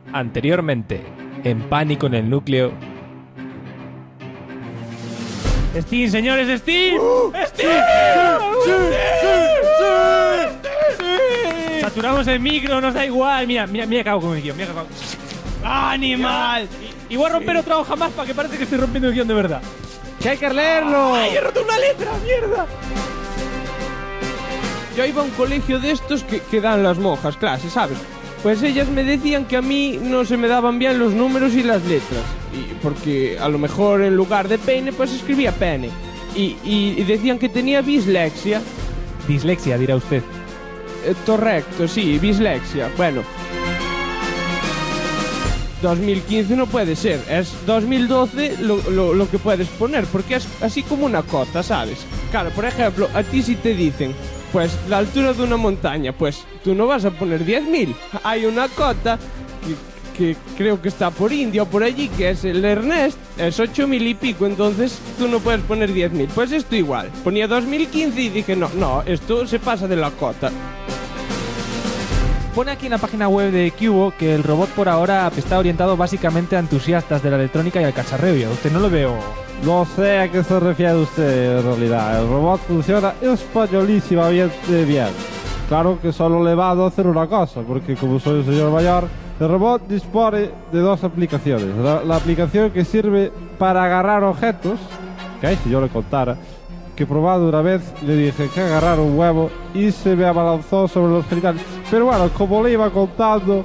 Anteriormente, en Pánico en el Núcleo. ¡Steam, señores, Steam! ¡Steam! ¡Sí! Saturamos el micro, nos da igual. Mira, cago con el guión. Mira, ¡animal! Y voy a romper otra hoja más para que parezca que estoy rompiendo el guión de verdad. ¡Que hay que leerlo! ¡Ay, he roto una letra, mierda! Yo iba a un colegio de estos que dan las monjas clases, ¿sabes? Pues ellas me decían que a mí no se me daban bien los números y las letras. Y porque a lo mejor en lugar de peine, pues escribía pene. Y decían que tenía dislexia. Dislexia, dirá usted. Correcto, sí, dislexia. Bueno, 2015 no puede ser, es 2012 lo que puedes poner, porque es así como una cota, ¿sabes? Claro, por ejemplo, a ti si te dicen, pues la altura de una montaña, pues tú no vas a poner 10.000. Hay una cota que creo que está por India o por allí, que es el Ernest, es 8.000 y pico, entonces tú no puedes poner 10.000. Pues esto igual, ponía 2015 y dije, no, esto se pasa de la cota. Pone aquí en la página web de Cubo que el robot por ahora está orientado básicamente a entusiastas de la electrónica y al cacharreo. Usted no lo veo. No sé a qué se refiere usted en realidad. El robot funciona españolísimamente bien. Claro que solo le va a hacer una cosa, porque como soy un señor mayor, el robot dispone de dos aplicaciones. La aplicación que sirve para agarrar objetos, que si yo le contara, que probado una vez le dije que agarrar un huevo y se me abalanzó sobre los genitales. Pero bueno, como le iba contando...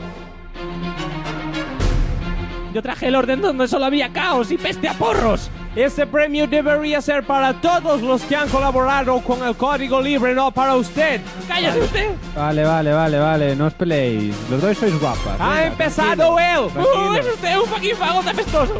Yo traje el orden donde solo había caos y peste a porros. Ese premio debería ser para todos los que han colaborado con el código libre, no para usted. ¡Cállese usted! Vale, no os peleéis. Los dos sois guapas. ¡Ha empezado él! ¡Es usted un fucking fagot apestoso!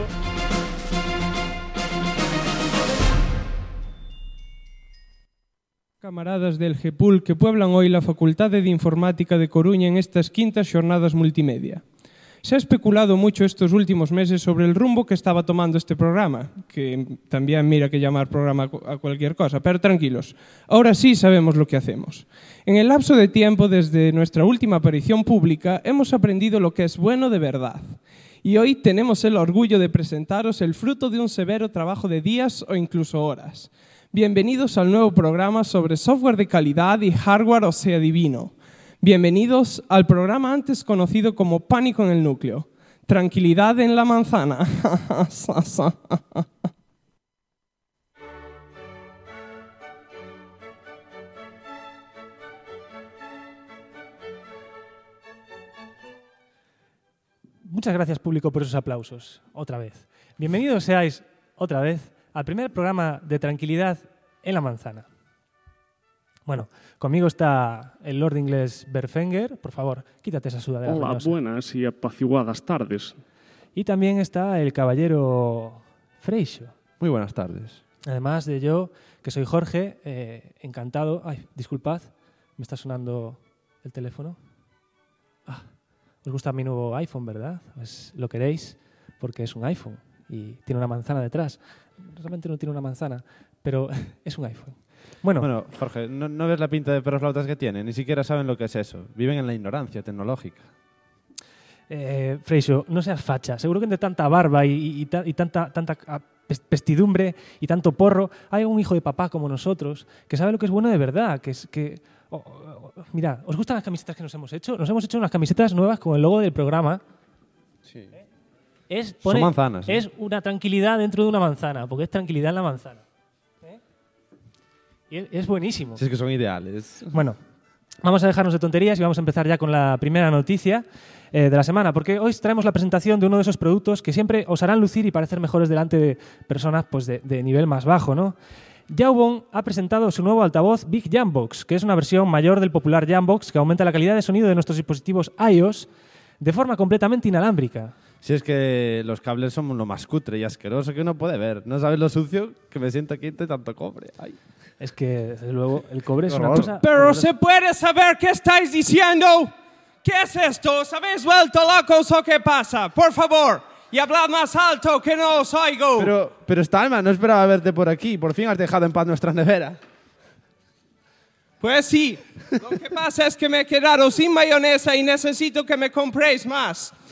Camaradas del GEPUL que pueblan hoy la Facultade de Informática de Coruña en estas quintas xornadas multimedia. Se ha especulado mucho estos últimos meses sobre el rumbo que estaba tomando este programa, que también mira que llamar programa a cualquier cosa, pero tranquilos, ahora sí sabemos lo que hacemos. En el lapso de tiempo desde nuestra última aparición pública hemos aprendido lo que es bueno de verdad. Y hoy tenemos el orgullo de presentaros el fruto de un severo trabajo de días o incluso horas. Bienvenidos al nuevo programa sobre software de calidad y hardware, o sea, divino. Bienvenidos al programa antes conocido como Pánico en el Núcleo. Tranquilidad en la manzana. Muchas gracias, público, por esos aplausos. Otra vez. Bienvenidos seáis otra vez al primer programa de Tranquilidad en la manzana. Bueno, conmigo está el Lord inglés Berfenger. Por favor, quítate esa sudadera. Hola, ruinosa. buenas y apaciguadas tardes. Y también está el caballero Freixo. Muy buenas tardes. Además de yo, que soy Jorge, encantado. Ay, disculpad, me está sonando el teléfono. Os gusta mi nuevo iPhone, ¿verdad? Pues lo queréis porque es un iPhone y tiene una manzana detrás. Realmente no tiene una manzana, pero es un iPhone. Bueno, Jorge, ¿no ves la pinta de perros flautas que tienen? Ni siquiera saben lo que es eso. Viven en la ignorancia tecnológica. Freixo, no seas facha. Seguro que entre tanta barba y tanta pestidumbre y tanto porro hay un hijo de papá como nosotros que sabe lo que es bueno de verdad. Mira, ¿os gustan las camisetas que nos hemos hecho? Nos hemos hecho unas camisetas nuevas con el logo del programa. Sí. Son manzanas. Es una tranquilidad dentro de una manzana, porque es tranquilidad en la manzana. Y es buenísimo. Si es que son ideales. Bueno, vamos a dejarnos de tonterías y vamos a empezar ya con la primera noticia de la semana, porque hoy traemos la presentación de uno de esos productos que siempre os harán lucir y parecer mejores delante de personas pues, de nivel más bajo, ¿no? Jawbone ha presentado su nuevo altavoz Big Jambox, que es una versión mayor del popular Jambox que aumenta la calidad de sonido de nuestros dispositivos iOS de forma completamente inalámbrica. Si es que los cables son lo más cutre y asqueroso que uno puede ver. No sabes lo sucio que me siento aquí de tanto cobre. Ay. Es que, desde luego, el cobre es una cosa... Pero ¿se puede saber qué estáis diciendo? ¿Qué es esto? ¿Os habéis vuelto locos o qué pasa? Por favor, y hablad más alto que no os oigo. Pero Stalma, no esperaba verte por aquí. Por fin has dejado en paz nuestra nevera. Pues sí, lo que pasa es que me he quedado sin mayonesa y necesito que me compréis más.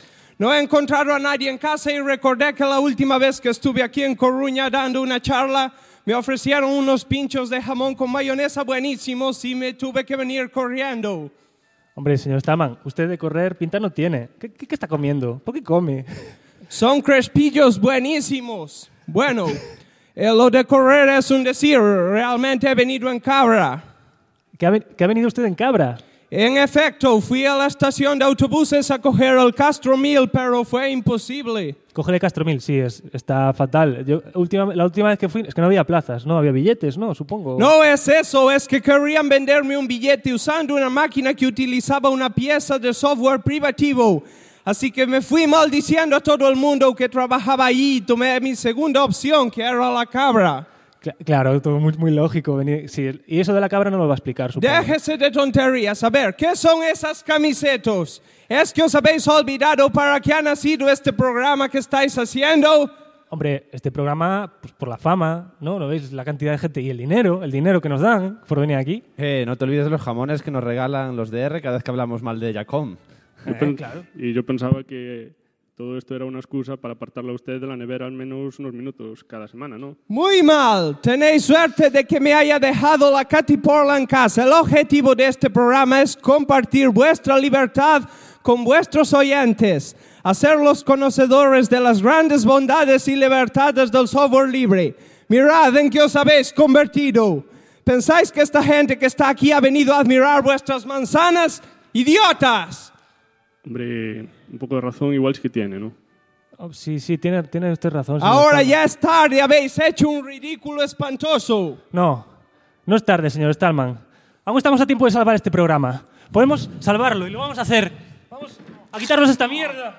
No he encontrado a nadie en casa y recordé que la última vez que estuve aquí en Coruña dando una charla, me ofrecieron unos pinchos de jamón con mayonesa buenísimos y me tuve que venir corriendo. Hombre, señor Stallman, usted de correr pinta no tiene. ¿Qué está comiendo? ¿Por qué come? Son crespillos buenísimos. Bueno, lo de correr es un decir. Realmente he venido en cabra. ¿Que ha venido usted en cabra? En efecto, fui a la estación de autobuses a coger el Castro 1000, pero fue imposible. Cógele Castro 1000, sí, está fatal. La última vez que fui es que no había plazas, no había billetes, ¿no? Supongo. No es eso, es que querían venderme un billete usando una máquina que utilizaba una pieza de software privativo. Así que me fui maldiciendo a todo el mundo que trabajaba ahí y tomé mi segunda opción, que era la cabra. Claro, todo muy, muy lógico. Sí, y eso de la cabra no lo va a explicar, supongo. Déjese de tonterías. A ver, ¿qué son esas camisetas? ¿Es que os habéis olvidado para qué ha nacido este programa que estáis haciendo? Hombre, este programa, pues por la fama, ¿no? ¿No veis la cantidad de gente y el dinero que nos dan por venir aquí? No te olvides de los jamones que nos regalan los DR cada vez que hablamos mal de Jacom. Claro. Y yo pensaba que todo esto era una excusa para apartarlo a usted de la nevera al menos unos minutos cada semana, ¿no? Muy mal. Tenéis suerte de que me haya dejado la Katy Porla en casa. El objetivo de este programa es compartir vuestra libertad con vuestros oyentes, hacerlos conocedores de las grandes bondades y libertades del software libre. Mirad en qué os habéis convertido. ¿Pensáis que esta gente que está aquí ha venido a admirar vuestras manzanas? ¡Idiotas! Hombre, un poco de razón igual sí que tiene, ¿no? Oh, sí, tiene usted razón. Señor Ahora Stallman. ya es tarde, habéis hecho un ridículo espantoso. No es tarde, señor Stallman. Aún estamos a tiempo de salvar este programa. Podemos salvarlo y lo vamos a hacer. Vamos a quitarnos esta mierda.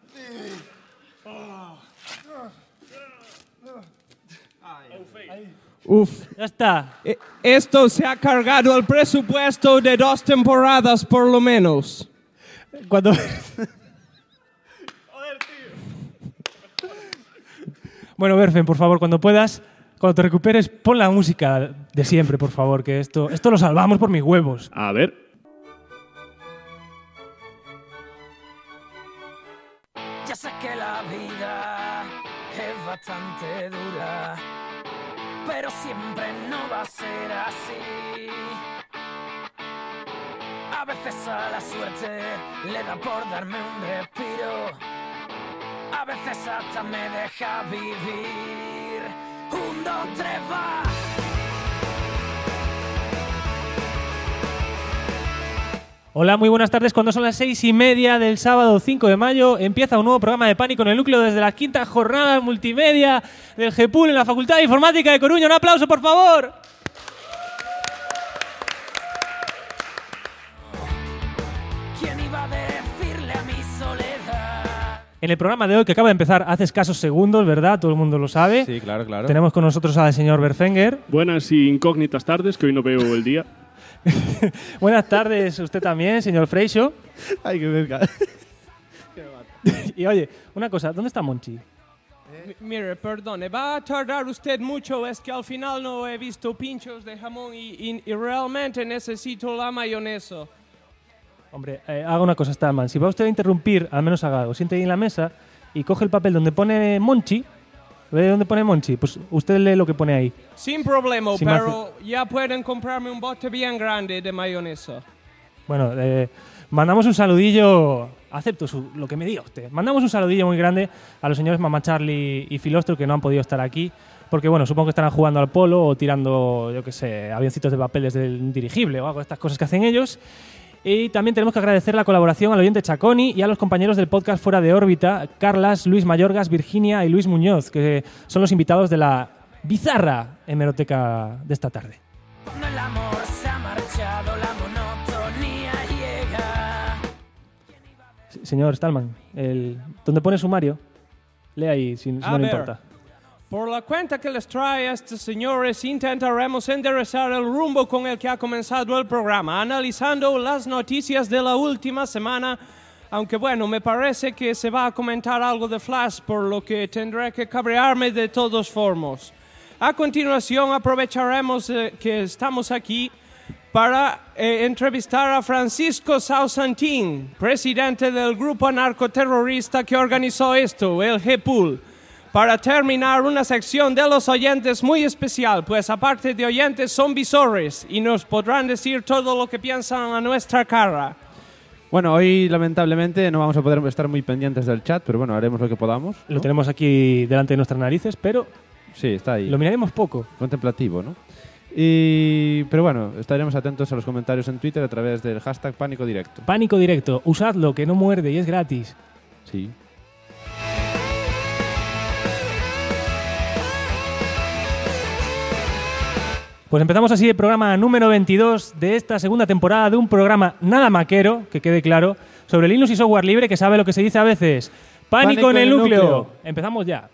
Uf. Ya está. Esto se ha cargado el presupuesto de 2 temporadas por lo menos. Cuando... Bueno, Berfen, por favor, cuando puedas, cuando te recuperes, pon la música de siempre, por favor, que esto lo salvamos por mis huevos. A ver. Ya sé que la vida es bastante dura, pero siempre no va a ser así. A veces a la suerte le da por darme un respiro, a veces hasta me deja vivir. 1, 2, 3, va. Hola, muy buenas tardes. Cuando son las 6:30 del sábado 5 de mayo, empieza un nuevo programa de Pánico en el Núcleo desde la 5ª jornada multimedia del GEPUL en la Facultad de Informática de Coruña. ¡Un aplauso, por favor! ¿Quién iba a decirle a mi soledad? En el programa de hoy, que acaba de empezar hace escasos segundos, ¿verdad? Todo el mundo lo sabe. Sí, claro. Tenemos con nosotros al señor Berfenger. Buenas y incógnitas tardes, que hoy no veo el día. Buenas tardes, usted también, señor Freixo. Ay, qué verga. Y oye, una cosa, ¿dónde está Monchi? Mire, perdone, va a tardar usted mucho, es que al final no he visto pinchos de jamón y realmente necesito la mayonesa. Hombre, haga una cosa, Stallman. Si va usted a interrumpir, al menos haga algo. Siente ahí en la mesa y coge el papel donde pone Monchi. ¿Ve dónde pone Monchi? Pues usted lee lo que pone ahí. Sin problema, Si pero ya pueden comprarme un bote bien grande de mayonesa. Bueno, mandamos un saludillo. Acepto lo que me diga usted. Mandamos un saludillo muy grande a los señores Mamá Charlie y Filostro que no han podido estar aquí. Porque, bueno, supongo que estarán jugando al polo o tirando, yo qué sé, avioncitos de papel desde el dirigible o algo de estas cosas que hacen ellos. Y también tenemos que agradecer la colaboración al oyente Chaconi y a los compañeros del podcast Fuera de órbita, Carlas, Luis Mayorgas, Virginia y Luis Muñoz, que son los invitados de la bizarra hemeroteca de esta tarde. Cuando el amor se ha marchado, la monotonía llega. Señor Stallman, ¿dónde pone sumario? Lee ahí, si no le importa. Por la cuenta que les trae estos señores, intentaremos enderezar el rumbo con el que ha comenzado el programa, analizando las noticias de la última semana, aunque bueno, me parece que se va a comentar algo de Flash, por lo que tendré que cabrearme de todos formos. A continuación aprovecharemos que estamos aquí para entrevistar a Francisco Sausantín, presidente del grupo narcoterrorista que organizó esto, el G-Pool. Para terminar, una sección de los oyentes muy especial, pues aparte de oyentes son visores y nos podrán decir todo lo que piensan a nuestra cara. Bueno, hoy lamentablemente no vamos a poder estar muy pendientes del chat, pero bueno, haremos lo que podamos, ¿no? Lo tenemos aquí delante de nuestras narices, pero Sí, está ahí. lo miraremos poco. Contemplativo, ¿no? Pero bueno, estaremos atentos a los comentarios en Twitter a través del hashtag Pánico Directo. Pánico Directo, usadlo, que no muerde y es gratis. Sí. Pues empezamos así el programa número 22 de esta segunda temporada de un programa nada maquero, que quede claro, sobre Linux y software libre, que sabe lo que se dice a veces. ¡Pánico en el núcleo! Empezamos ya.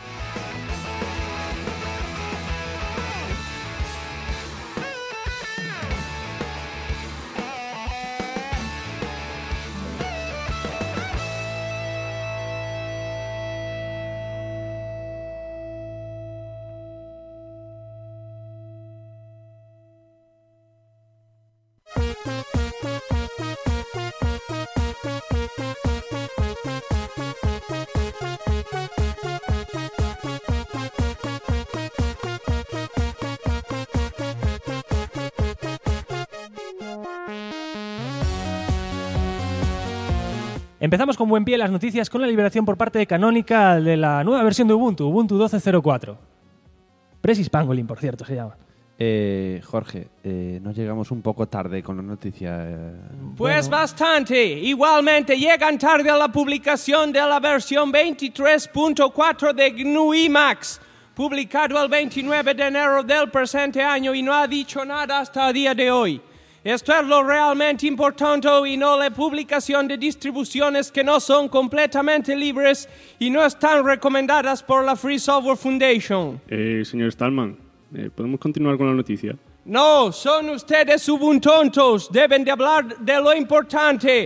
Empezamos con buen pie las noticias con la liberación por parte de Canonical de la nueva versión de Ubuntu, Ubuntu 12.04. Precis Pangolin, por cierto, se llama. Jorge, ¿no llegamos un poco tarde con la noticia? Pues bastante. Igualmente llegan tarde a la publicación de la versión 23.4 de GNU Emacs, publicado el 29 de enero del presente año y no ha dicho nada hasta el día de hoy. Esto es lo realmente importante y no la publicación de distribuciones que no son completamente libres y no están recomendadas por la Free Software Foundation. Señor Stallman, ¿podemos continuar con la noticia? No, son ustedes ubuntontos. Deben de hablar de lo importante.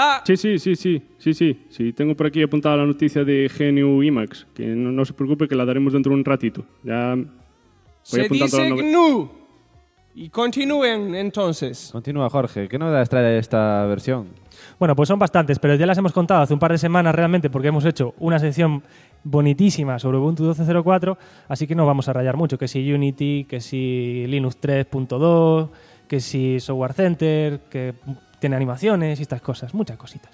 Sí. Tengo por aquí apuntada la noticia de GNU Emacs, que no se preocupe que la daremos dentro de un ratito. Ya voy se apuntando dice la GNU. Y continúen entonces. Continúa, Jorge. ¿Qué novedades trae esta versión? Bueno, pues son bastantes, pero ya las hemos contado hace un par de semanas realmente porque hemos hecho una sección bonitísima sobre Ubuntu 12.04, así que no vamos a rayar mucho, que si Unity, que si Linux 3.2, que si Software Center, que tiene animaciones y estas cosas, muchas cositas.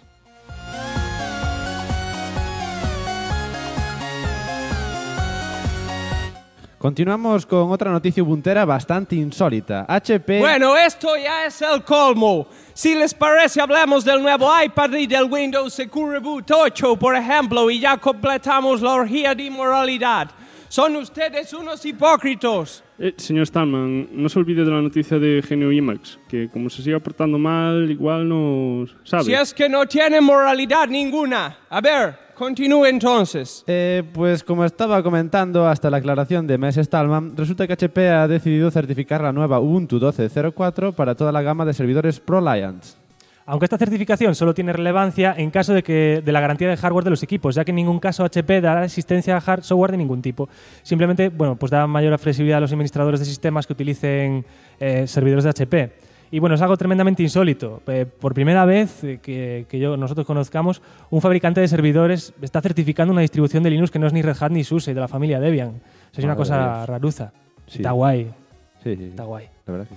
Continuamos con otra noticia ubuntera bastante insólita. HP... Bueno, esto ya es el colmo. Si les parece, hablamos del nuevo iPad y del Windows Secure Boot 8, por ejemplo, y ya completamos la orgía de inmoralidad. Son ustedes unos hipócritas. Señor Stallman, no se olvide de la noticia de GNU Emacs, que como se siga portando mal, igual no sabe. Si es que no tiene moralidad ninguna. A ver, continúe entonces. Pues como estaba comentando hasta la aclaración de MS Stallman, resulta que HP ha decidido certificar la nueva Ubuntu 12.04 para toda la gama de servidores ProLiants. Aunque esta certificación solo tiene relevancia en caso de la garantía de hardware de los equipos, ya que en ningún caso HP dará asistencia a software de ningún tipo. Simplemente, bueno, pues da mayor flexibilidad a los administradores de sistemas que utilicen servidores de HP. Y bueno, es algo tremendamente insólito. Por primera vez que nosotros conozcamos, un fabricante de servidores está certificando una distribución de Linux que no es ni Red Hat ni SUSE, de la familia Debian. O sea, es una cosa raruza. Sí. Está guay. Sí. Está guay. La verdad que sí.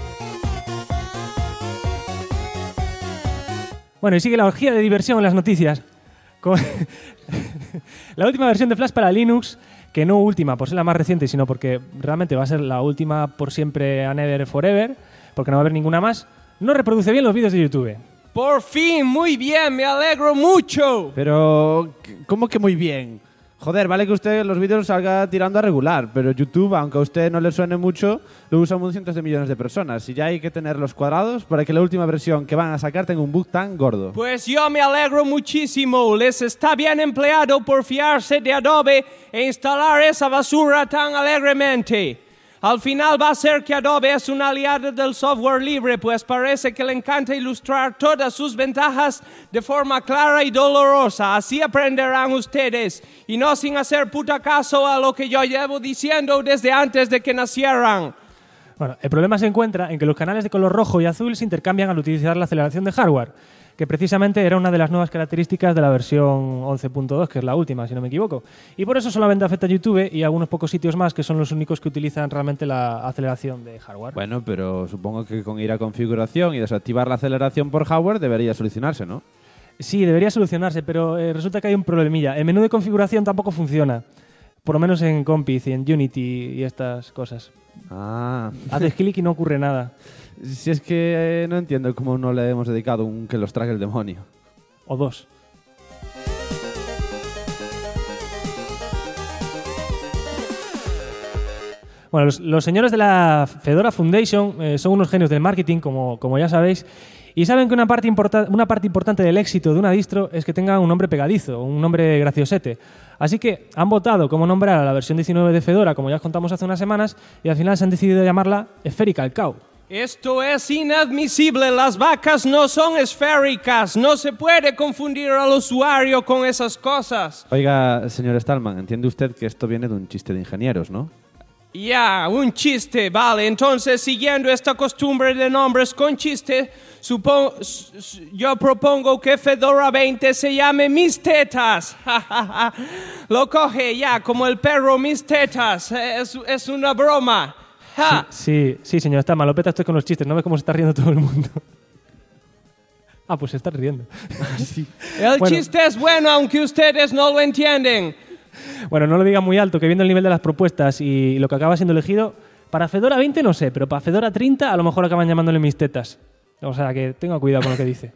Bueno, y sigue la orgía de diversión en las noticias. Con la última versión de Flash para Linux, que no última por ser la más reciente, sino porque realmente va a ser la última por siempre and ever forever, porque no va a haber ninguna más, no reproduce bien los vídeos de YouTube. Por fin, muy bien, me alegro mucho. Pero, ¿cómo que muy bien? Joder, vale que usted los vídeos salga tirando a regular, pero YouTube, aunque a usted no le suene mucho, lo usan cientos de millones de personas. Y ya hay que tenerlos cuadrados para que la última versión que van a sacar tenga un bug tan gordo. Pues yo me alegro muchísimo. Les está bien empleado por fiarse de Adobe e instalar esa basura tan alegremente. Al final va a ser que Adobe es un aliado del software libre, pues parece que le encanta ilustrar todas sus ventajas de forma clara y dolorosa. Así aprenderán ustedes, y no sin hacer puta caso a lo que yo llevo diciendo desde antes de que nacieran. Bueno, el problema se encuentra en que los canales de color rojo y azul se intercambian al utilizar la aceleración de hardware, que precisamente era una de las nuevas características de la versión 11.2, que es la última, si no me equivoco. Y por eso solamente afecta a YouTube y a algunos pocos sitios más, que son los únicos que utilizan realmente la aceleración de hardware. Bueno, pero supongo que con ir a configuración y desactivar la aceleración por hardware debería solucionarse, ¿no? Sí, debería solucionarse, pero resulta que hay un problemilla. El menú de configuración tampoco funciona, por lo menos en Compiz y en Unity y estas cosas. Ah. Haces clic y no ocurre nada. Si es que no entiendo cómo no le hemos dedicado un que los trague el demonio. O dos. Bueno, los señores de la Fedora Foundation son unos genios del marketing, como ya sabéis, y saben que una parte importante del éxito de una distro es que tenga un nombre pegadizo, un nombre graciosete. Así que han votado cómo nombrar a la versión 19 de Fedora, como ya os contamos hace unas semanas, y al final se han decidido llamarla Spherical Cow. Esto es inadmisible. Las vacas no son esféricas. No se puede confundir al usuario con esas cosas. Oiga, señor Stallman, entiende usted que esto viene de un chiste de ingenieros, ¿no? Ya, un chiste, vale. Entonces, siguiendo esta costumbre de nombres con chiste, yo propongo que Fedora 20 se llame Mis Tetas. Lo coge ya, como el perro Mis Tetas. Es una broma. Sí, señor, está mal. Lo peta usted con los chistes. ¿No ve cómo se está riendo todo el mundo? Ah, pues se está riendo. Sí. El chiste es bueno, aunque ustedes no lo entienden. Bueno, no lo diga muy alto, que viendo el nivel de las propuestas y lo que acaba siendo elegido, para Fedora 20 no sé, pero para Fedora 30 a lo mejor acaban llamándole Mis Tetas. O sea, que tenga cuidado con lo que dice.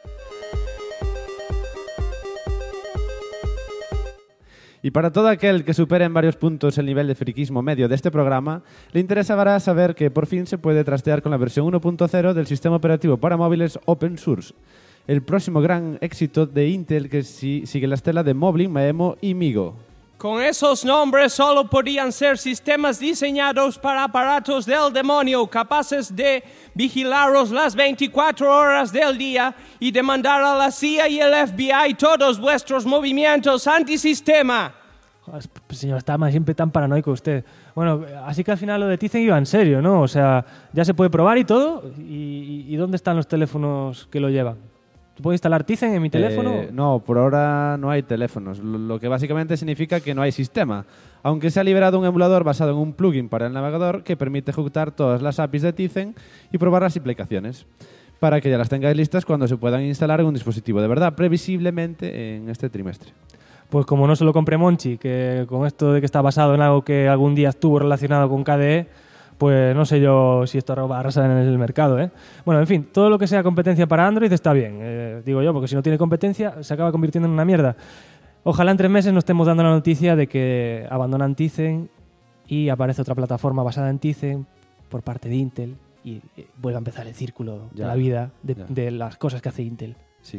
Y para todo aquel que supere en varios puntos el nivel de friquismo medio de este programa, le interesará saber que por fin se puede trastear con la versión 1.0 del sistema operativo para móviles Open Source. El próximo gran éxito de Intel que sigue la estela de Moblin, Maemo y Migo. Con esos nombres solo podían ser sistemas diseñados para aparatos del demonio, capaces de vigilaros las 24 horas del día y demandar a la CIA y el FBI todos vuestros movimientos antisistema. Señor Stallman, siempre tan paranoico usted. Bueno, así que al final lo de Tizen iba en serio, ¿no? O sea, ya se puede probar y todo. ¿Y dónde están los teléfonos que lo llevan? ¿Puedo instalar Tizen en mi teléfono? No, por ahora no hay teléfonos, lo que básicamente significa que no hay sistema, aunque se ha liberado un emulador basado en un plugin para el navegador que permite ejecutar todas las APIs de Tizen y probar las implicaciones, para que ya las tengáis listas cuando se puedan instalar en un dispositivo de verdad, previsiblemente en este trimestre. Pues como no se lo compré Monchi, que con esto de que está basado en algo que algún día estuvo relacionado con KDE, pues no sé yo si esto va a arrasar en el mercado, ¿eh? Bueno, en fin, todo lo que sea competencia para Android está bien, digo yo, porque si no tiene competencia se acaba convirtiendo en una mierda. Ojalá en 3 meses nos estemos dando la noticia de que abandonan Tizen y aparece otra plataforma basada en Tizen por parte de Intel y vuelve a empezar el círculo de la vida de las cosas que hace Intel. Sí.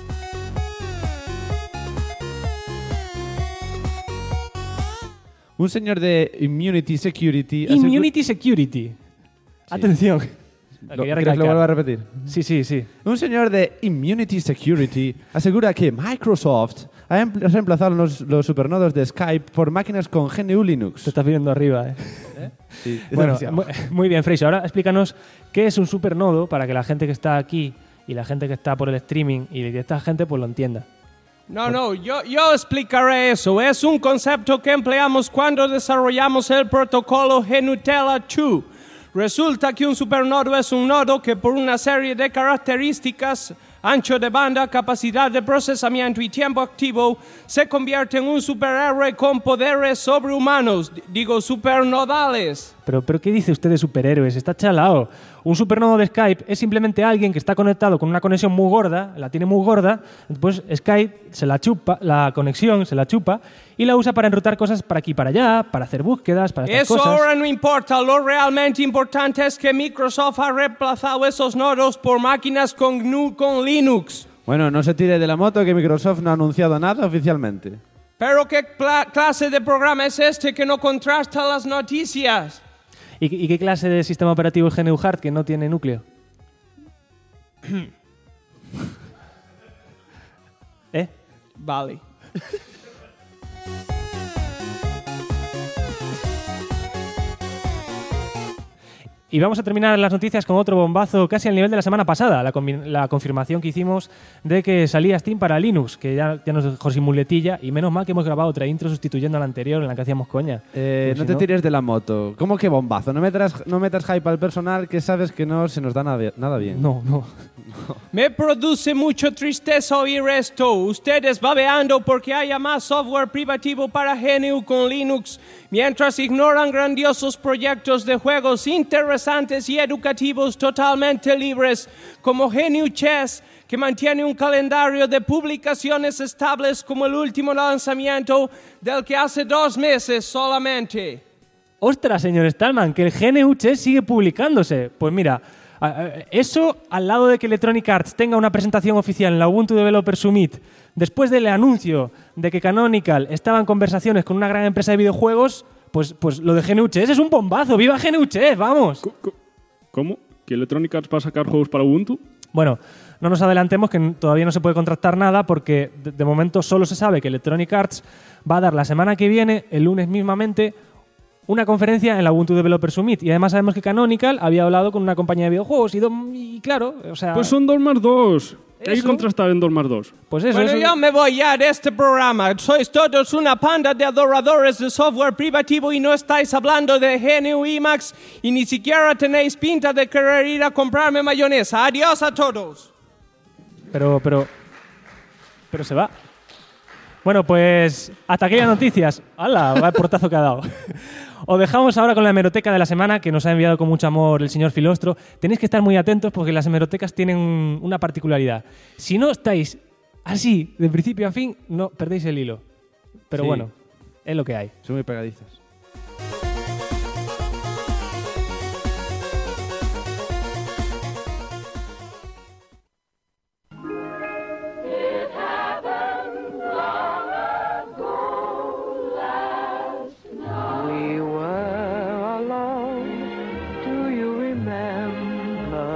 Un señor de Immunity Security... Immunity Security. Sí. Atención. ¿Quieres que lo vuelva a repetir? Sí. Un señor de Immunity Security asegura que Microsoft ha reemplazado los supernodos de Skype por máquinas con GNU Linux. Te estás viendo arriba, ¿eh? Sí, bueno, muy bien, Freixo. Ahora explícanos qué es un supernodo para que la gente que está aquí y la gente que está por el streaming y esta gente pues lo entienda. No, yo explicaré eso. Es un concepto que empleamos cuando desarrollamos el protocolo GNUtella 2. Resulta que un supernodo es un nodo que por una serie de características, ancho de banda, capacidad de procesamiento y tiempo activo, se convierte en un superhéroe con poderes sobrehumanos, digo supernodales. ¿Pero qué dice usted de superhéroes? Está chalao. Un supernodo de Skype es simplemente alguien que está conectado con una conexión muy gorda, la tiene muy gorda, después Skype se la chupa, la conexión se la chupa y la usa para enrutar cosas para aquí y para allá, para hacer búsquedas, para estas cosas. Eso ahora no importa, lo realmente importante es que Microsoft ha reemplazado esos nodos por máquinas con GNU con Linux. Bueno, no se tire de la moto que Microsoft no ha anunciado nada oficialmente. ¿Pero qué clase de programa es este que no contrasta las noticias? ¿Y qué clase de sistema operativo es GNU Hard que no tiene núcleo? Vale. Y vamos a terminar las noticias con otro bombazo casi al nivel de la semana pasada, la confirmación que hicimos de que salía Steam para Linux, que ya nos dejó sin muletilla, y menos mal que hemos grabado otra intro sustituyendo a la anterior en la que hacíamos coña. No te tires de la moto. ¿Cómo que bombazo? No metas hype al personal que sabes que no se nos da nada bien. No. Me produce mucho tristeza oír esto. Ustedes babeando porque haya más software privativo para GNU con Linux, mientras ignoran grandiosos proyectos de juegos interesantes y educativos totalmente libres, como GNU Chess, que mantiene un calendario de publicaciones estables como el último lanzamiento del que hace 2 meses solamente. ¡Ostras, señor Stallman! Que el GNU Chess sigue publicándose. Pues mira, eso al lado de que Electronic Arts tenga una presentación oficial en la Ubuntu Developer Summit, después del anuncio de que Canonical estaba en conversaciones con una gran empresa de videojuegos, pues lo de GNU Chess es un bombazo. ¡Viva GNU Chess! ¡Vamos! ¿Cómo? ¿Que Electronic Arts va a sacar juegos para Ubuntu? Bueno, no nos adelantemos que todavía no se puede contratar nada porque de momento solo se sabe que Electronic Arts va a dar la semana que viene, el lunes mismamente, una conferencia en la Ubuntu Developer Summit. Y además sabemos que Canonical había hablado con una compañía de videojuegos y claro, o sea... Pues son 2+2. Hay que contrastar en 2+2. Pues eso. Bueno, yo me voy ya de este programa. Sois todos una panda de adoradores de software privativo y no estáis hablando de GNU Emacs y ni siquiera tenéis pinta de querer ir a comprarme mayonesa. Adiós a todos. Pero se va. Bueno, pues hasta aquí las noticias. ¡Hala! Va el portazo que ha dado. Os dejamos ahora con la hemeroteca de la semana que nos ha enviado con mucho amor el señor Filostro. Tenéis que estar muy atentos porque las hemerotecas tienen una particularidad. Si no estáis así, de principio a fin, no perdéis el hilo. Pero Sí. bueno, es lo que hay. Son muy pegadizas. We were alone, do you remember?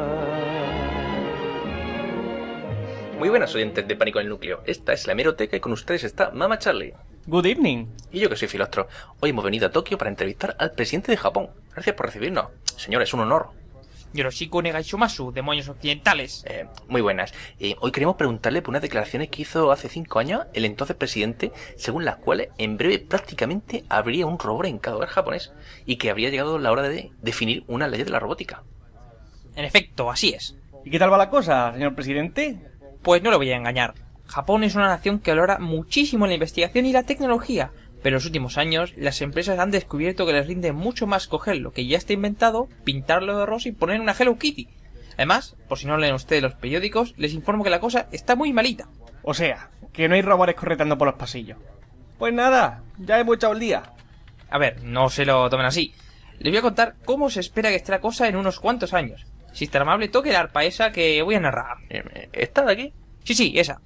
Muy buenas oyentes de Pánico en el Núcleo. Esta es la hemeroteca y con ustedes está Mama Charlie. Good evening. Y yo que soy Filostro. Hoy hemos venido a Tokio para entrevistar al presidente de Japón. Gracias por recibirnos. Señor, es un honor. Yoroshiku Negaishimasu, demonios occidentales. Muy buenas. Hoy queremos preguntarle por unas declaraciones que hizo hace 5 años el entonces presidente, según las cuales en breve prácticamente habría un robot en cada hogar japonés y que habría llegado la hora de definir una ley de la robótica. En efecto, así es. ¿Y qué tal va la cosa, señor presidente? Pues no le voy a engañar. Japón es una nación que valora muchísimo la investigación y la tecnología, pero en los últimos años las empresas han descubierto que les rinde mucho más coger lo que ya está inventado, pintarlo de rosa y poner una Hello Kitty. Además, por si no leen ustedes los periódicos, les informo que la cosa está muy malita. O sea, que no hay robots correteando por los pasillos. Pues nada, ya hemos echado el día. A ver, no se lo tomen así. Les voy a contar cómo se espera que esté la cosa en unos cuantos años. Si está amable, toque la arpa esa que voy a narrar. ¿Esta de aquí? Sí, esa.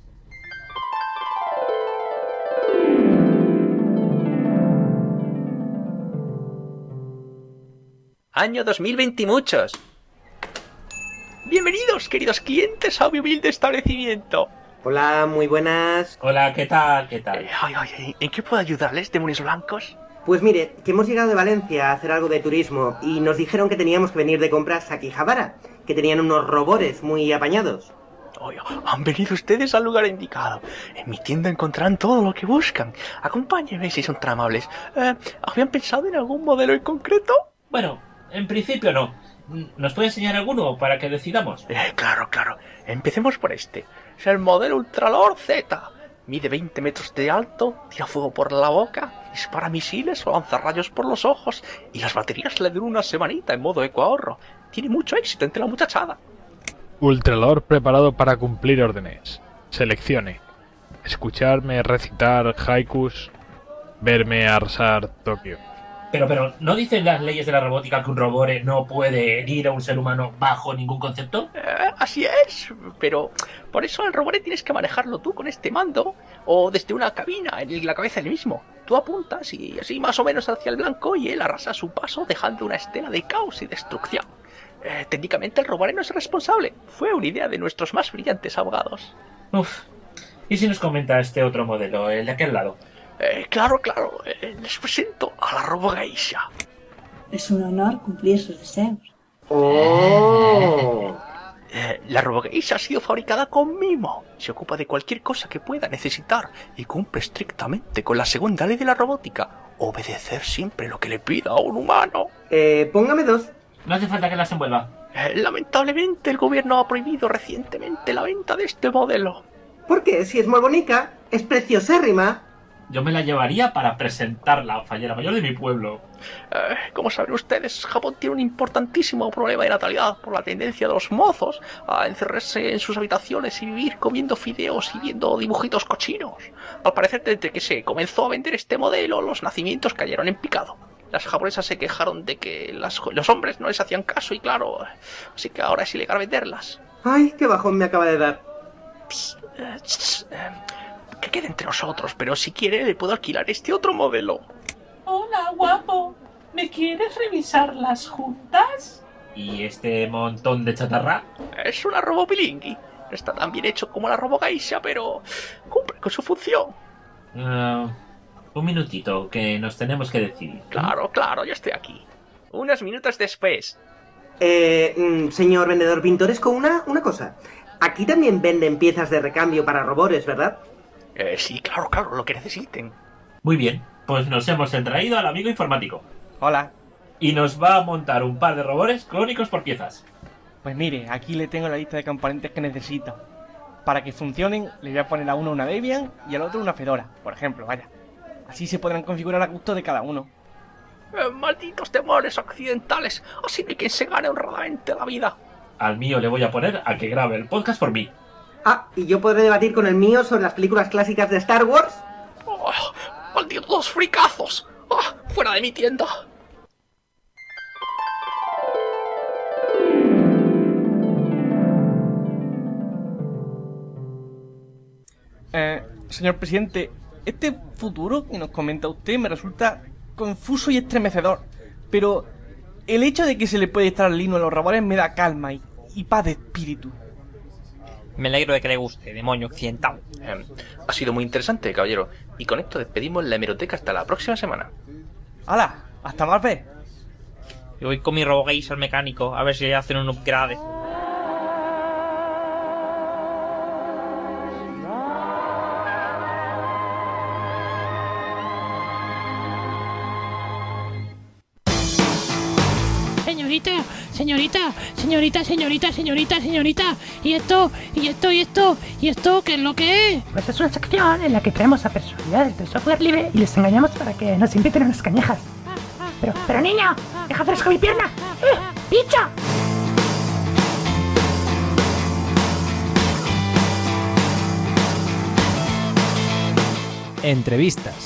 Año 2020 y muchos. Bienvenidos, queridos clientes, a mi humilde establecimiento. Hola, muy buenas. Hola, ¿qué tal? ¿En qué puedo ayudarles, demonios blancos? Pues mire, que hemos llegado de Valencia a hacer algo de turismo y nos dijeron que teníamos que venir de compras a Akihabara, que tenían unos robores muy apañados. Han venido ustedes al lugar indicado. En mi tienda encontrarán todo lo que buscan. Acompáñenme si son tan amables. ¿Habían pensado en algún modelo en concreto? Bueno, en principio no. ¿Nos puede enseñar alguno para que decidamos? Claro. Empecemos por este. Es el modelo Ultralord Z. Mide 20 metros de alto, tira fuego por la boca, dispara misiles o lanza rayos por los ojos y las baterías le duran una semanita en modo ecoahorro. Tiene mucho éxito entre la muchachada. Ultralord preparado para cumplir órdenes. Seleccione. Escucharme recitar haikus. Verme arrasar Tokio. Pero, ¿no dicen las leyes de la robótica que un robot no puede herir a un ser humano bajo ningún concepto? Así es, pero por eso el robot tienes que manejarlo tú con este mando o desde una cabina en la cabeza del mismo. Tú apuntas y así más o menos hacia el blanco y él arrasa a su paso dejando una estela de caos y destrucción. Técnicamente el robot no es responsable. Fue una idea de nuestros más brillantes abogados. ¿Y si nos comenta este otro modelo, el de aquel lado? Claro. Les presento a la RoboGeisha. Es un honor cumplir sus deseos. ¡Oh! La RoboGeisha ha sido fabricada con mimo. Se ocupa de cualquier cosa que pueda necesitar y cumple estrictamente con la segunda ley de la robótica: obedecer siempre lo que le pida a un humano. Póngame 2. No hace falta que las envuelva. Lamentablemente, el gobierno ha prohibido recientemente la venta de este modelo. ¿Por qué? Si es muy bonita, es preciosérrima. Yo me la llevaría para presentarla a fallera mayor de mi pueblo. Como saben ustedes, Japón tiene un importantísimo problema de natalidad por la tendencia de los mozos a encerrarse en sus habitaciones y vivir comiendo fideos y viendo dibujitos cochinos. Al parecer, desde que se comenzó a vender este modelo, los nacimientos cayeron en picado. Las japonesas se quejaron de que los hombres no les hacían caso y claro, así que ahora es ilegal venderlas. ¡Ay, qué bajón me acaba de dar! Que quede entre nosotros, pero si quiere le puedo alquilar este otro modelo. Hola, guapo. ¿Me quieres revisar las juntas? ¿Y este montón de chatarra? Es una RoboBilingui. No está tan bien hecho como la RoboGeisha, pero cumple con su función. Un minutito, que nos tenemos que decidir. Claro, yo estoy aquí. Unos minutos después. Señor vendedor pintoresco, una cosa. Aquí también venden piezas de recambio para robores, ¿verdad? Sí, claro, lo que necesiten. Muy bien, pues nos hemos traído al amigo informático. Hola. Y nos va a montar un par de robores clónicos por piezas. Pues mire, aquí le tengo la lista de componentes que necesita. Para que funcionen, le voy a poner a uno una Debian y al otro una Fedora, por ejemplo, vaya. Así se podrán configurar a gusto de cada uno. Malditos temores occidentales, así no hay quien se gane honradamente la vida. Al mío le voy a poner a que grabe el podcast por mí. Ah, ¿y yo podré debatir con el mío sobre las películas clásicas de Star Wars? Oh, ¡malditos fricazos! Oh, ¡fuera de mi tienda! Señor presidente, este futuro que nos comenta usted me resulta confuso y estremecedor. Pero el hecho de que se le puede estar al lino a los robores me da calma y paz de espíritu. Me alegro de que le guste, demonio occidental. Ha sido muy interesante, caballero. Y con esto despedimos la hemeroteca hasta la próxima semana. ¡Hala! ¡Hasta más vez! Yo voy con mi RoboGeisha al mecánico, a ver si le hacen un upgrade. Señorita. ¿Y esto? ¿Qué es lo que es? Pues es una sección en la que traemos a personalidades del software libre y les engañamos para que nos inviten a unas cañejas. Pero niña, deja fresco mi pierna. ¡Picha! Entrevistas.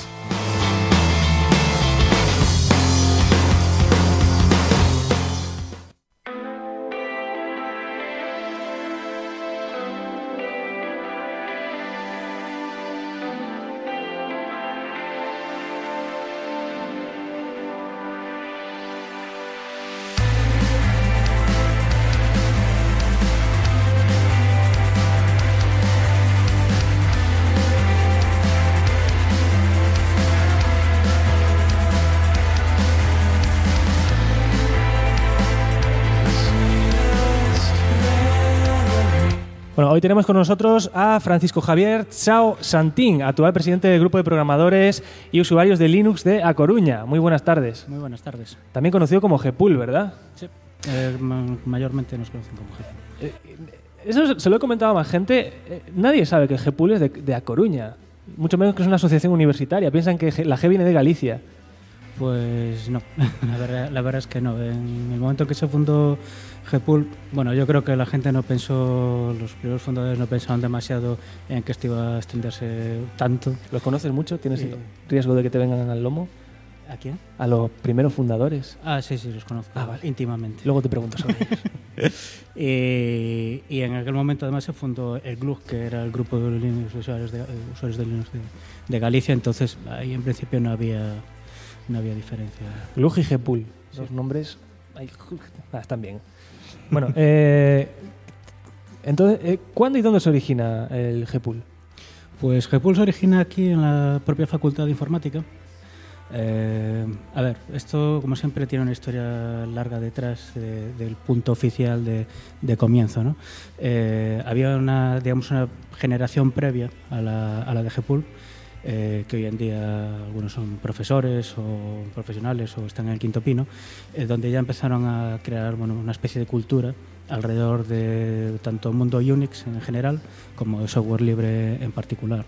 Bueno, hoy tenemos con nosotros a Francisco Javier Chao Santín, actual presidente del grupo de programadores y usuarios de Linux de A Coruña. Muy buenas tardes. Muy buenas tardes. También conocido como Gepul, ¿verdad? Sí, mayormente nos conocen como Gepul. Eso se lo he comentado a más gente. Nadie sabe que Gepul es de A Coruña, mucho menos que es una asociación universitaria. Piensan que la G viene de Galicia. Pues no, la verdad es que no. En el momento que se fundó Gepul, bueno, yo creo que la gente no pensó, los primeros fundadores no pensaban demasiado en que esto iba a extenderse tanto. ¿Los conoces mucho? ¿Tienes riesgo de que te vengan al lomo? ¿A quién? A los primeros fundadores. Ah, sí, los conozco. Vale. Íntimamente. Luego te pregunto sobre ellos. Y en aquel momento además se fundó el GLUG, que era el grupo de Linux, usuarios de Linux de Galicia, entonces ahí en principio no había diferencia. GLUG y Gepul, dos nombres están bien. Bueno, entonces, ¿cuándo y dónde se origina el Gepul? Pues Gepul se origina aquí en la propia Facultad de Informática, A ver, esto como siempre tiene una historia larga detrás del punto oficial de comienzo, ¿no? Había una generación previa a la de Gepul, que hoy en día algunos son profesores o profesionales o están en el Quinto Pino, donde ya empezaron a crear una especie de cultura alrededor de tanto mundo Unix en general como de software libre en particular.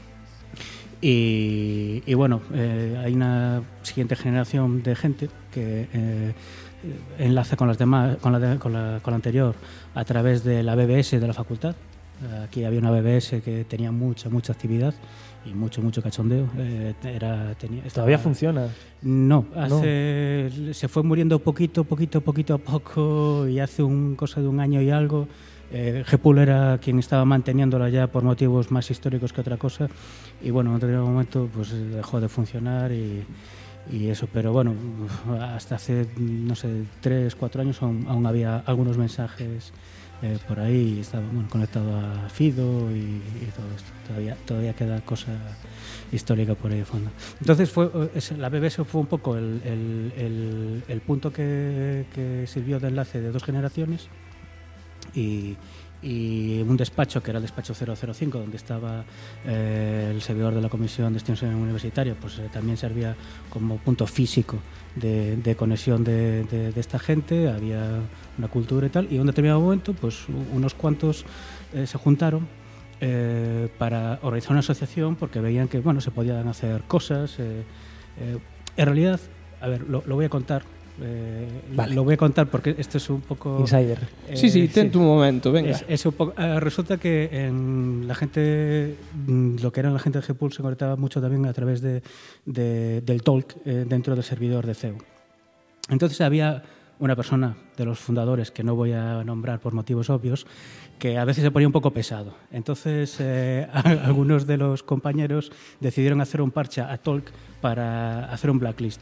Y bueno, hay una siguiente generación de gente que enlaza con las demás, con la anterior a través de la BBS de la facultad. Aquí había una BBS que tenía mucha actividad y mucho cachondeo. ¿Todavía funciona? No, se fue muriendo poquito a poco, y hace cosa de un año y algo Gepul era quien estaba manteniéndola ya por motivos más históricos que otra cosa, y bueno, en un determinado momento pues dejó de funcionar y eso, pero bueno, hasta hace, no sé, 3-4 años aún había algunos mensajes por ahí, estaba conectado a Fido y todo esto. Todavía queda cosa histórica por ahí de fondo. Entonces la BBS fue un poco el punto que sirvió de enlace de dos generaciones, y un despacho que era el despacho 005, donde estaba el servidor de la Comisión de Extensión Universitaria, pues también servía como punto físico de conexión de esta gente. Había una cultura y tal, y en un determinado momento pues unos cuantos se juntaron para organizar una asociación, porque veían que se podían hacer cosas. En realidad, a ver, lo voy a contar. Vale. Lo voy a contar porque esto es un poco insider. Sí, ten tu momento, venga. Es un poco, resulta que la gente, lo que era la gente de Gepul, se conectaba mucho también a través del talk dentro del servidor de CEU. Entonces había una persona de los fundadores, que no voy a nombrar por motivos obvios, que a veces se ponía un poco pesado. Entonces algunos de los compañeros decidieron hacer un parche a talk para hacer un blacklist.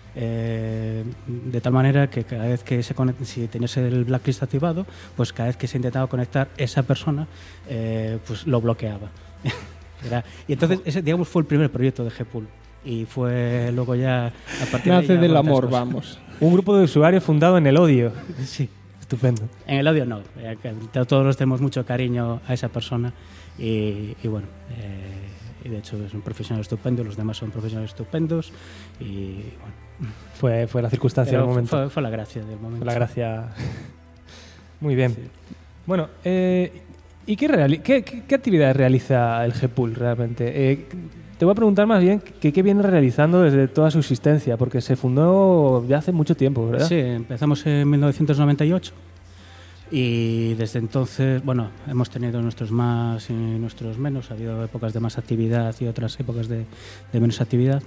De tal manera que cada vez que si tenías el blacklist activado, pues cada vez que se intentaba conectar esa persona, pues lo bloqueaba. Y entonces ese, digamos, fue el primer proyecto de Gepul, y fue luego ya a partir nace de del amor, cosas. vamos. Un grupo de usuarios fundado en el odio. Sí, estupendo. En el odio no, todos los tenemos mucho cariño a esa persona, y bueno, y de hecho es un profesional estupendo, los demás son profesionales estupendos, y bueno, fue la circunstancia del momento. Fue la gracia del momento. Fue la gracia. Muy bien. Sí. Bueno, ¿y qué actividades realiza el Gepul realmente? Te voy a preguntar más bien qué viene realizando desde toda su existencia, porque se fundó ya hace mucho tiempo, ¿verdad? Sí, empezamos en 1998. Y desde entonces, bueno, hemos tenido nuestros más y nuestros menos. Ha habido épocas de más actividad y otras épocas de menos actividad.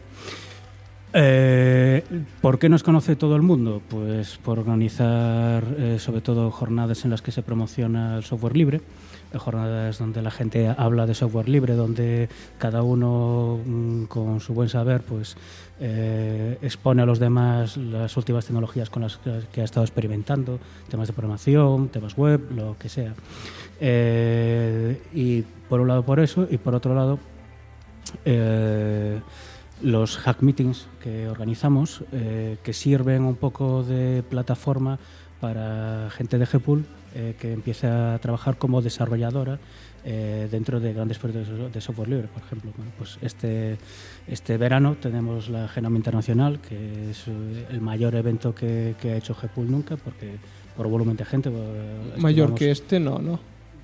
¿Por qué nos conoce todo el mundo? Pues por organizar sobre todo jornadas en las que se promociona el software libre, jornadas donde la gente habla de software libre, donde cada uno con su buen saber pues expone a los demás las últimas tecnologías con las que ha estado experimentando, temas de programación, temas web, lo que sea. Y por un lado por eso, y por otro lado los hack meetings que organizamos, que sirven un poco de plataforma para gente de Gepul que empieza a trabajar como desarrolladora dentro de grandes proyectos de software libre. Por ejemplo, bueno, pues este verano tenemos la Genoma Internacional, que es el mayor evento que ha hecho Gepul nunca, porque por volumen de gente. Mayor que este no.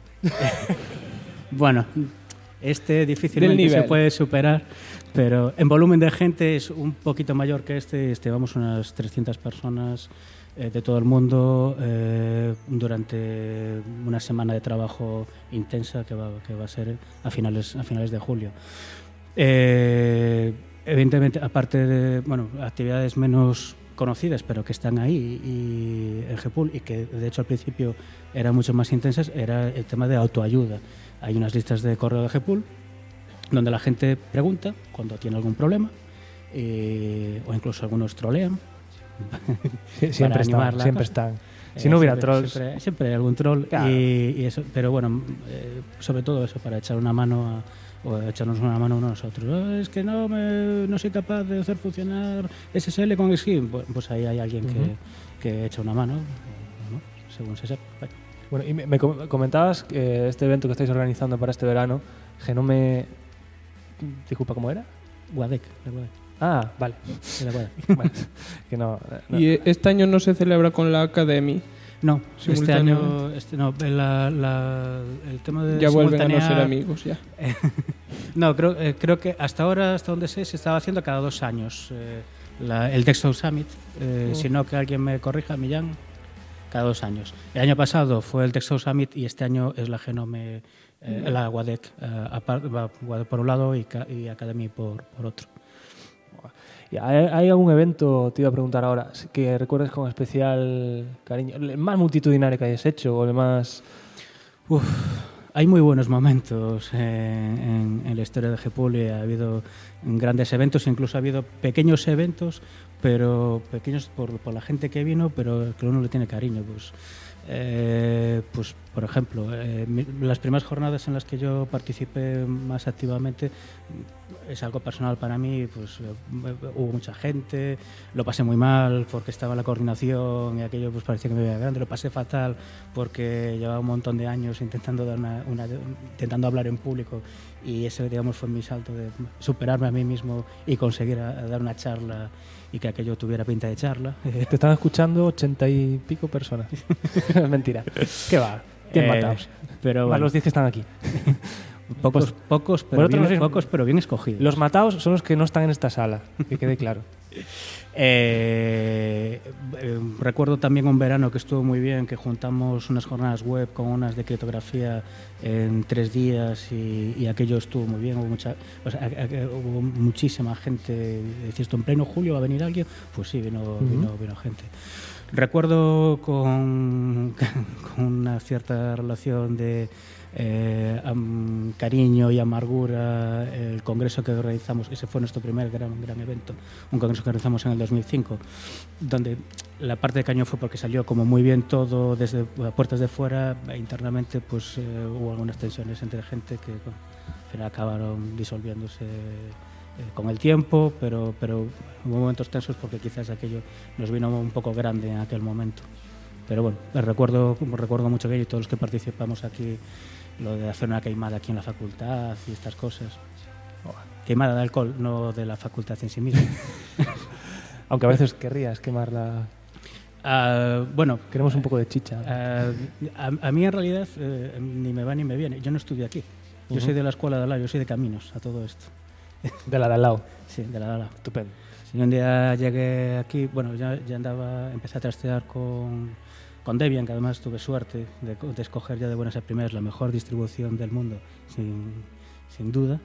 Bueno, difícilmente se puede superar, pero en volumen de gente es un poquito mayor que vamos unas 300 personas de todo el mundo durante una semana de trabajo intensa que va a ser a finales de julio. Evidentemente, aparte de actividades menos conocidas pero que están ahí y en Gepul, y que de hecho al principio eran mucho más intensas, era el tema de autoayuda. Hay unas listas de correo de Gepul donde la gente pregunta cuando tiene algún problema, o incluso algunos trolean. Siempre están. Si no hubiera trolls. Siempre hay algún troll, claro. y eso, pero bueno, sobre todo eso, para echar una mano o echarnos una mano uno a nosotros. Es que no soy capaz de hacer funcionar SSL con Scheme. Pues ahí hay alguien que echa una mano, ¿no? Según se sepa. Bueno, y me comentabas que este evento que estáis organizando para este verano, Genome... Disculpa, ¿cómo era? WADEC. Ah, vale. Bueno, que no. Y este año no se celebra con la Academy. No, este año no, el tema de ya vuelven a no ser amigos ya. No, creo que hasta ahora, hasta donde sé, se estaba haciendo cada 2 años el Desktop Summit. Si no, que alguien me corrija, Millán, cada 2 años. El año pasado fue el Desktop Summit y este año es la Genome, la WADEC por un lado y Academy por otro. ¿Hay algún evento, te iba a preguntar ahora, que recuerdes con especial cariño? ¿El más multitudinario que hayas hecho o el más...? Hay muy buenos momentos en la historia de Gpool y ha habido grandes eventos, incluso ha habido pequeños eventos, pero pequeños por la gente que vino, pero que uno le tiene cariño. Pues por ejemplo, las primeras jornadas en las que yo participé más activamente es algo personal para mí, pues hubo mucha gente, lo pasé muy mal porque estaba en la coordinación y aquello pues parecía que me iba grande, lo pasé fatal porque llevaba un montón de años intentando intentando hablar en público y ese, digamos, fue mi salto de superarme a mí mismo y conseguir dar una charla y que aquello tuviera pinta de charla. Te están escuchando 80 y pico personas. Mentira. ¿Qué va? 10 matados. Pero bueno, los 10 que están aquí. Pocos, pero bien escogidos. Los matados son los que no están en esta sala, que quede claro. Recuerdo también un verano que estuvo muy bien, que juntamos unas jornadas web con unas de criptografía en 3 días y aquello estuvo muy bien. Hubo muchísima gente. Decís, ¿en pleno julio va a venir alguien? Pues sí, vino gente. Recuerdo con una cierta relación de cariño y amargura el congreso que organizamos. Ese fue nuestro primer gran evento, un congreso que organizamos en el 2005, donde la parte de cañón fue porque salió como muy bien todo desde puertas de fuera. Internamente pues hubo algunas tensiones entre gente que al final acabaron disolviéndose con el tiempo, pero hubo momentos tensos porque quizás aquello nos vino un poco grande en aquel momento. Pero bueno, recuerdo mucho aquello y todos los que participamos aquí, lo de hacer una queimada aquí en la facultad y estas cosas. Queimada de alcohol, no de la facultad en sí misma. Aunque a veces querrías quemarla. Bueno, queremos un poco de chicha. A mí en realidad ni me va ni me viene. Yo no estudio aquí. Yo soy de la escuela de al lado, yo soy de caminos a todo esto. ¿De la de al lado? Sí, de la de al lado. Estupendo. Si un día llegué aquí, bueno, ya empecé a trastear con Debian, que además tuve suerte de escoger ya de buenas a primeras la mejor distribución del mundo, sin duda.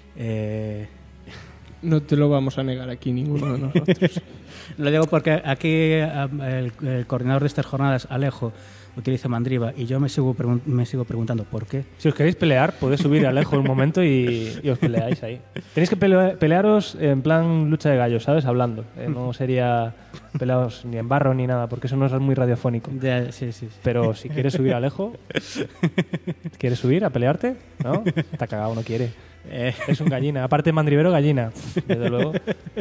No te lo vamos a negar aquí ninguno de nosotros. Lo digo porque aquí el coordinador de estas jornadas, Alejo, utiliza Mandriva y yo me sigo preguntando por qué. Si os queréis pelear, podéis subir a Alejo un momento y os peleáis ahí. Tenéis que pelearos en plan lucha de gallos, ¿sabes? Hablando. No sería pelearos ni en barro ni nada, porque eso no es muy radiofónico. Sí. Pero si quieres subir a Alejo, ¿quieres subir a pelearte? ¿No? Está cagado, no quiere. Es un gallina. Aparte mandrivero, gallina. Desde luego.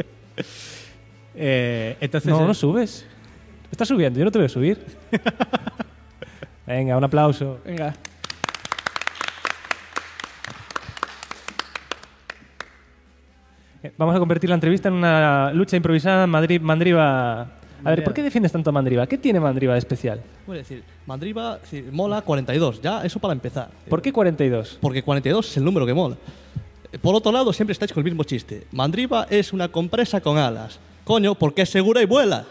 Entonces, no subes. Estás subiendo, yo no te voy a subir. Venga, un aplauso. Venga. Vamos a convertir la entrevista en una lucha improvisada. Mandriva. A ver, ¿por qué defiendes tanto a Mandriva? ¿Qué tiene Mandriva de especial? Voy a decir, Mandriva mola 42, ya, eso para empezar. ¿Por qué 42? Porque 42 es el número que mola. Por otro lado, siempre estáis con el mismo chiste. Mandriva es una compresa con alas. Coño, porque es segura y vuela.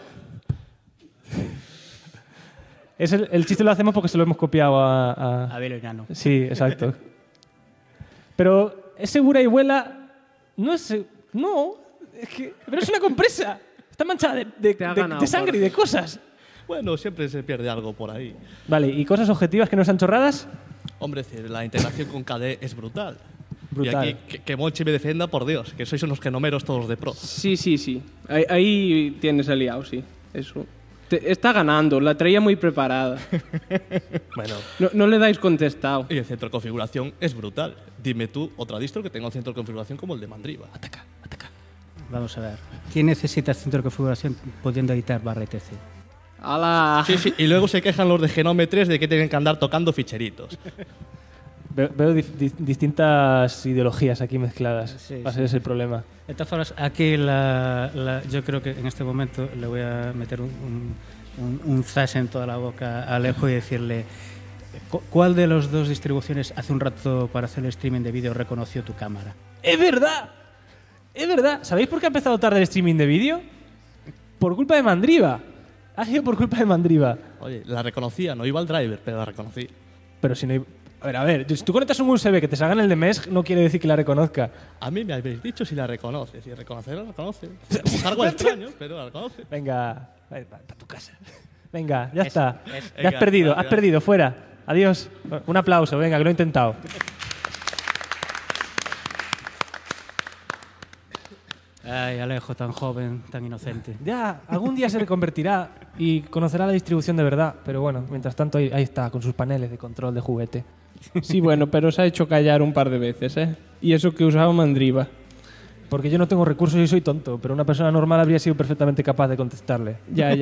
El chiste lo hacemos porque se lo hemos copiado a Velo y Nano. Sí, exacto. Pero es segura y vuela. No es. No. Pero es una compresa. Está manchada de sangre y de cosas. Bueno, siempre se pierde algo por ahí. Vale, ¿y cosas objetivas que no sean chorradas? Hombre, la integración con KDE es brutal. Brutal. Y aquí que Monchi me defienda, por Dios, que sois unos genomeros todos de pro. Sí. Ahí tienes aliado, sí. Eso. Está ganando, la traía muy preparada. Bueno. No le dais contestado. Y el centro de configuración es brutal. Dime tú otra distro que tenga un centro de configuración como el de Mandriva. Ataca. Vamos a ver. ¿Quién necesita centro de configuración pudiendo editar /etc? ¡Hala! Sí, y luego se quejan los de Genome 3 de que tienen que andar tocando ficheritos. Veo distintas ideologías aquí mezcladas. Sí, Va a ser ese el problema. De todas formas, aquí yo creo que en este momento le voy a meter un zas en toda la boca a Alejo y decirle ¿cuál de las dos distribuciones hace un rato para hacer el streaming de vídeo reconoció tu cámara? ¡Es verdad! ¡Es verdad! ¿Sabéis por qué ha empezado tarde el streaming de vídeo? Por culpa de Mandriva. Ha sido por culpa de Mandriva. Oye, la reconocía, no iba al driver, pero la reconocí. Pero si no hay... A ver, si tú conectas un USB que te salga en el de MESG, no quiere decir que la reconozca. A mí me habéis dicho si la reconoce. Si reconocerla, la reconoce. Es algo extraño, pero la reconoce. Venga, para tu casa. Venga, ya está. Ya Venga, has perdido, gracias. has perdido, fuera. Adiós. Un aplauso, venga, que lo he intentado. Ay, Alejo, tan joven, tan inocente. Ya, algún día se reconvertirá y conocerá la distribución de verdad. Pero bueno, mientras tanto ahí está, con sus paneles de control de juguete. Sí, bueno, pero se ha hecho callar un par de veces, ¿eh? Y eso que usaba Mandriva. Porque yo no tengo recursos y soy tonto, pero una persona normal habría sido perfectamente capaz de contestarle. Ya.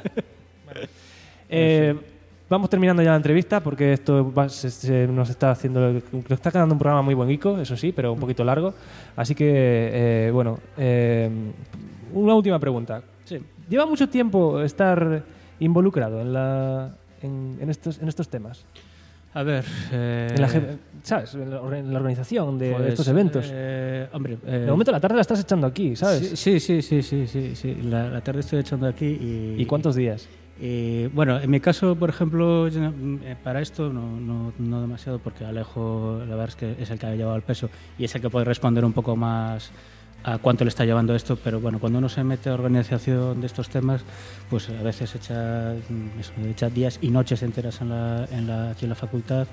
Vamos terminando ya la entrevista porque esto nos está haciendo... Nos está quedando un programa muy bonito, eso sí, pero un poquito largo. Así que, una última pregunta. Sí. ¿Lleva mucho tiempo estar involucrado en estos temas? A ver... ¿Sabes? En la organización de pues, estos eventos. Hombre... de momento la tarde la estás echando aquí, ¿sabes? Sí. La tarde estoy echando aquí y... ¿Y cuántos días? Bueno, en mi caso, por ejemplo, para esto no demasiado, porque Alejo, la verdad es que es el que ha llevado el peso y es el que puede responder un poco más a cuánto le está llevando esto, pero bueno, cuando uno se mete a organización de estos temas, pues a veces echa días y noches enteras aquí en la facultad.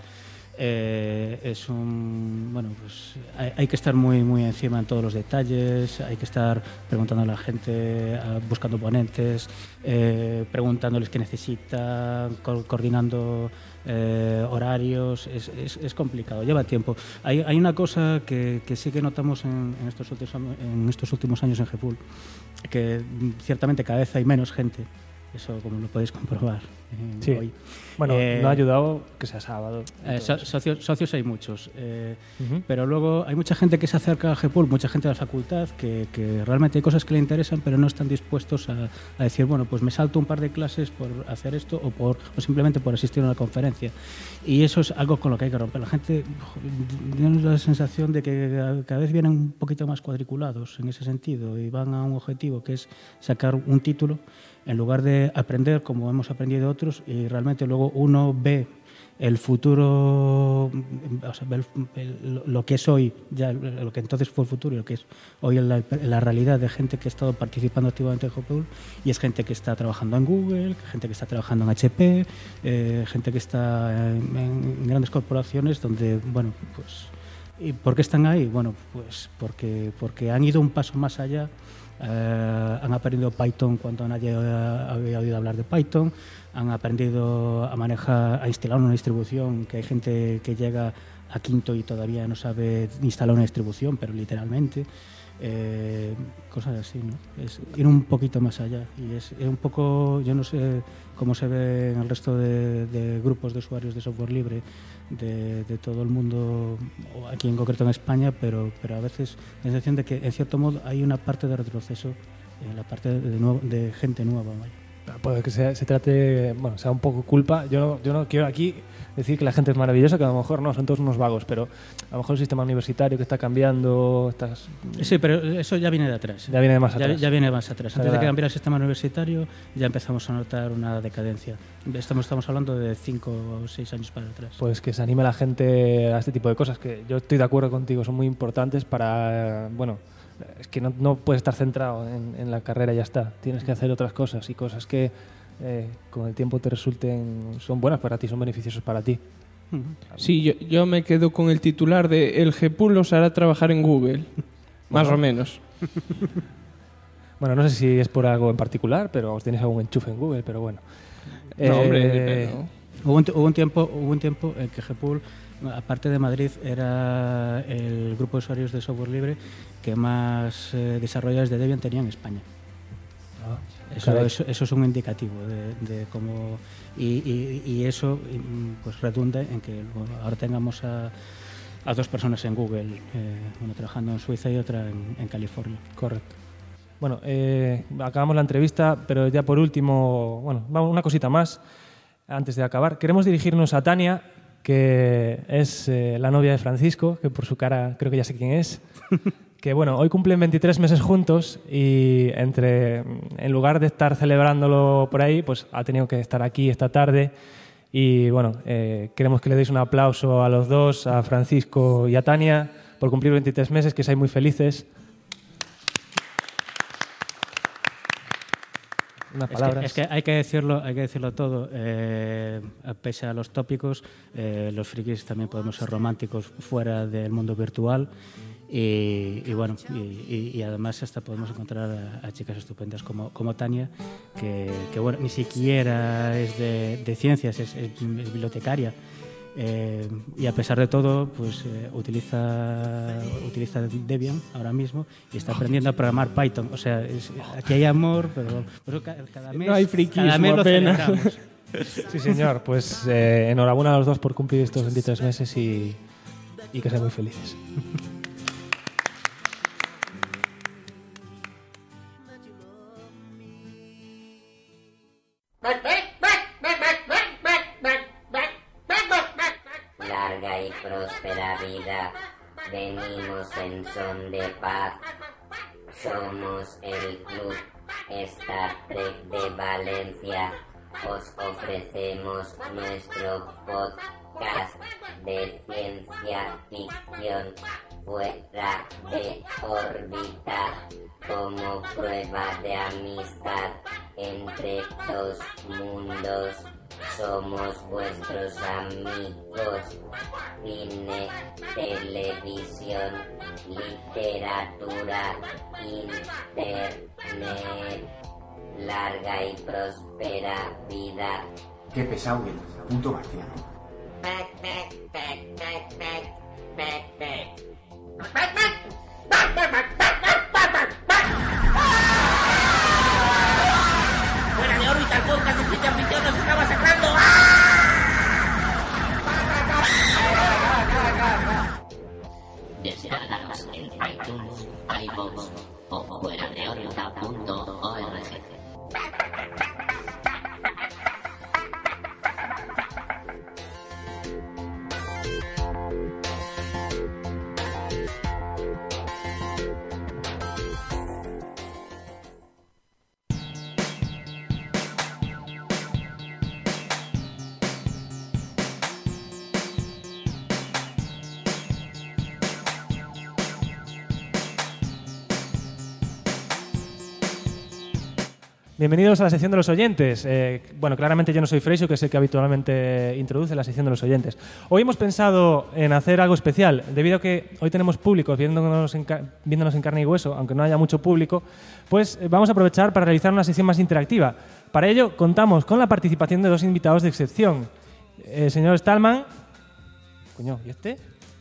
Pues hay que estar muy encima en todos los detalles, hay que estar preguntando a la gente, buscando ponentes, preguntándoles qué necesitan, coordinando horarios. Es complicado, lleva tiempo. Hay una cosa que sí que notamos en estos últimos años en GPUL, que ciertamente cada vez hay menos gente. Eso, como lo podéis comprobar sí. hoy. Bueno, no ha ayudado que sea sábado. Socios hay muchos, pero luego hay mucha gente que se acerca a GPUL, mucha gente de la facultad, que realmente hay cosas que le interesan, pero no están dispuestos a decir, bueno, pues me salto un par de clases por hacer esto o simplemente por asistir a una conferencia. Y eso es algo con lo que hay que romper. La gente tiene la sensación de que cada vez vienen un poquito más cuadriculados en ese sentido y van a un objetivo que es sacar un título, en lugar de aprender como hemos aprendido otros, y realmente luego uno ve el futuro, o sea, ve lo que es hoy, ya lo que entonces fue el futuro y lo que es hoy la realidad de gente que ha estado participando activamente en GPUL, y es gente que está trabajando en Google, gente que está trabajando en HP, gente que está en grandes corporaciones donde, bueno, pues... ¿Y por qué están ahí? Bueno, pues porque han ido un paso más allá. Han aprendido Python cuando nadie había oído hablar de Python, han aprendido a instalar una distribución, que hay gente que llega a quinto y todavía no sabe instalar una distribución, pero literalmente. Cosas así, ¿no? Es ir un poquito más allá y es un poco, yo no sé cómo se ve en el resto de grupos de usuarios de software libre de todo el mundo, o aquí en concreto en España, pero a veces la sensación de que en cierto modo hay una parte de retroceso en la parte de gente nueva. ¿Vale? Puede que se trate, bueno, sea un poco culpa. Yo no quiero aquí decir que la gente es maravillosa, que a lo mejor no, son todos unos vagos, pero a lo mejor el sistema universitario que está cambiando... Sí, pero eso ya viene de atrás. Ya viene de más atrás. Ya viene más atrás. O sea, Antes de que cambiara el sistema universitario ya empezamos a notar una decadencia. Estamos hablando de 5 o 6 años para atrás. Pues que se anime la gente a este tipo de cosas, que yo estoy de acuerdo contigo, son muy importantes para... bueno, es que no puedes estar centrado en la carrera y ya está. Tienes que hacer otras cosas y cosas que con el tiempo te resulten, son buenas para ti, son beneficiosos para ti. Sí, yo me quedo con el titular de el GPUL los hará trabajar en Google. Más o menos. Bueno, no sé si es por algo en particular, pero os tenéis algún enchufe en Google, pero bueno. No, hombre, depende, ¿no? Hubo un tiempo en que Gpool, aparte de Madrid, era el grupo de usuarios de software libre que más desarrolladores de Debian tenía en España. Eso es un indicativo de cómo... Y eso pues redunda en que ahora tengamos a 2 personas en Google, una trabajando en Suiza y otra en California. Correcto. Bueno, acabamos la entrevista, pero ya por último, bueno, una cosita más antes de acabar. Queremos dirigirnos a Tania, que es la novia de Francisco, que por su cara creo que ya sé quién es. Que bueno, hoy cumplen 23 meses juntos y en lugar de estar celebrándolo por ahí, pues ha tenido que estar aquí esta tarde. Y bueno, queremos que le deis un aplauso a los dos, a Francisco y a Tania, por cumplir 23 meses, que seáis muy felices. Es que hay que decirlo todo. Pese a los tópicos, los frikis también podemos ser románticos fuera del mundo virtual y bueno, y además hasta podemos encontrar a chicas estupendas como Tania, que bueno, ni siquiera es de ciencias, es bibliotecaria. Y a pesar de todo, pues utiliza Debian ahora mismo y está aprendiendo a programar Python. O sea, aquí hay amor, pero cada mes, no hay friquismo, cada mes lo apenas. celebramos. Sí, señor. Pues enhorabuena a los dos por cumplir estos 23 meses y que sean muy felices. Larga y próspera vida, venimos en son de paz. Somos el Club Star Trek de Valencia. Os ofrecemos nuestro podcast de ciencia ficción fuera de órbita como prueba de amistad entre 2 mundos. Somos vuestros amigos. Cine, televisión, literatura, internet. Larga y próspera vida. Qué pesado eres, puto marciano. ¡Fuera de órbita! ¡El podcast de ciencia ficción nos está masacrando! Descárganos en iTunes, iVoox o fueradeórbita.org. Bienvenidos a la sección de los oyentes. Bueno, claramente yo no soy Freixo, que es el que habitualmente introduce la sección de los oyentes. Hoy hemos pensado en hacer algo especial, debido a que hoy tenemos públicos viéndonos en carne y hueso, aunque no haya mucho público, pues vamos a aprovechar para realizar una sección más interactiva. Para ello contamos con la participación de 2 invitados de excepción. El señor Stallman... Coño, ¿y este?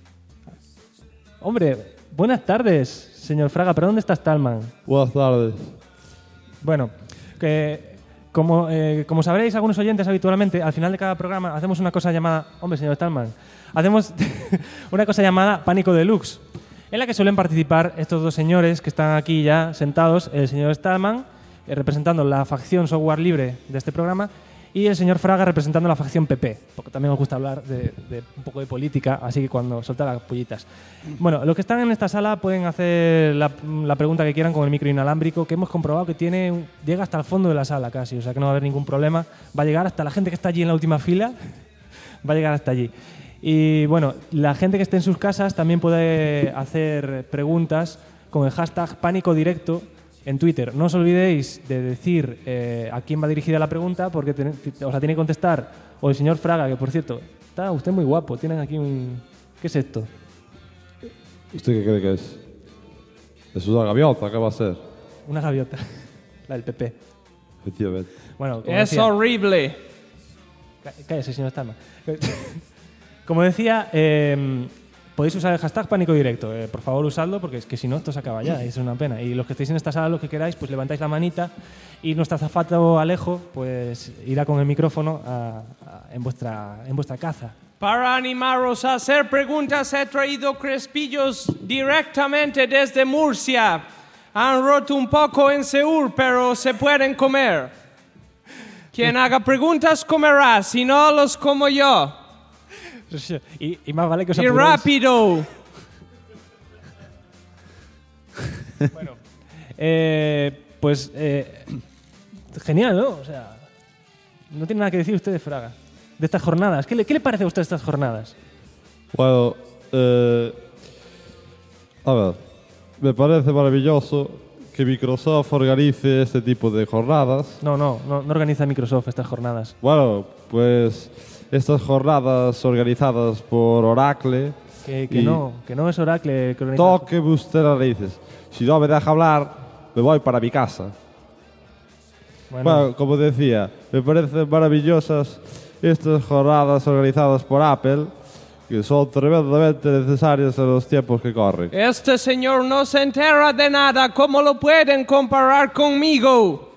Hombre, buenas tardes, señor Fraga, pero ¿dónde está Stallman? Buenas tardes. Bueno, que como sabréis algunos oyentes habitualmente, al final de cada programa hacemos una cosa llamada... Hombre, señor Stallman, hacemos una cosa llamada Pánico Deluxe, en la que suelen participar estos 2 señores que están aquí ya sentados, el señor Stallman, representando la facción software libre de este programa, y el señor Fraga representando la facción PP, porque también os gusta hablar de un poco de política, así que cuando solta las pollitas. Bueno, los que están en esta sala pueden hacer la pregunta que quieran con el micro inalámbrico, que hemos comprobado que llega hasta el fondo de la sala casi, o sea que no va a haber ningún problema. Va a llegar hasta la gente que está allí en la última fila, va a llegar hasta allí. Y bueno, la gente que esté en sus casas también puede hacer preguntas con el hashtag Pánico Directo en Twitter. No os olvidéis de decir a quién va dirigida la pregunta, porque os la tiene que contestar o el señor Fraga, que por cierto, está usted muy guapo. Tienen aquí un... ¿Qué es esto? ¿Usted qué cree que es? ¿Es una gaviota? ¿Qué va a ser? una gaviota. La del PP. Efectivamente. Bueno, como Es decía, horrible. Cállese, señor Stallman. Como decía, podéis usar el hashtag Pánico Directo. Por favor, usadlo, porque es que si no, esto se acaba ya y es una pena. Y los que estéis en esta sala, lo que queráis, pues levantáis la manita y nuestro azafato Alejo pues irá con el micrófono en vuestra caza. Para animaros a hacer preguntas he traído crespillos directamente desde Murcia. Han roto un poco en Seúl, pero se pueden comer. Quien haga preguntas comerá, si no los como yo. Y más vale que os Y apuréis. rápido. Bueno, genial, ¿no? O sea, no tiene nada que decir usted de Fraga. De estas jornadas. ¿Qué le parece a usted estas jornadas? Bueno, a ver, me parece maravilloso que Microsoft organice este tipo de jornadas. No organiza Microsoft estas jornadas. Bueno, pues estas jornadas organizadas por Oracle. Que no es Oracle que organiza. Tóqueme usted las narices. Si no me deja hablar, me voy para mi casa. Bueno, como decía, me parecen maravillosas estas jornadas organizadas por Apple, que son tremendamente necesarias en los tiempos que corren. Este señor no se entera de nada. ¿Cómo lo pueden comparar conmigo?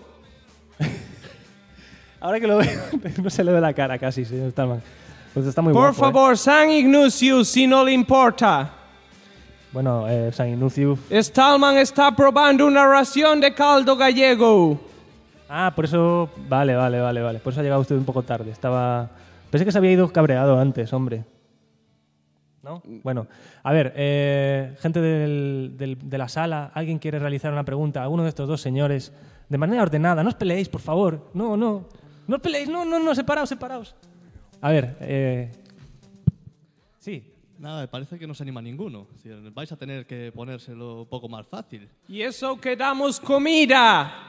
Ahora que lo veo, no se le ve la cara casi, señor Stallman. Pues está muy Por guapo, favor, San Ignacio, si no le importa. Bueno, San Ignacio. Stallman está probando una ración de caldo gallego. Ah, por eso... Vale. Por eso ha llegado usted un poco tarde. Pensé que se había ido cabreado antes, hombre. ¿No? Bueno, a ver, gente de la sala, ¿alguien quiere realizar una pregunta a uno de estos dos señores? De manera ordenada, no os peleéis, por favor. No os peleéis, no, separaos. A ver, sí. Nada, me parece que no se anima ninguno. Es decir, vais a tener que ponérselo un poco más fácil. Y eso que damos comida.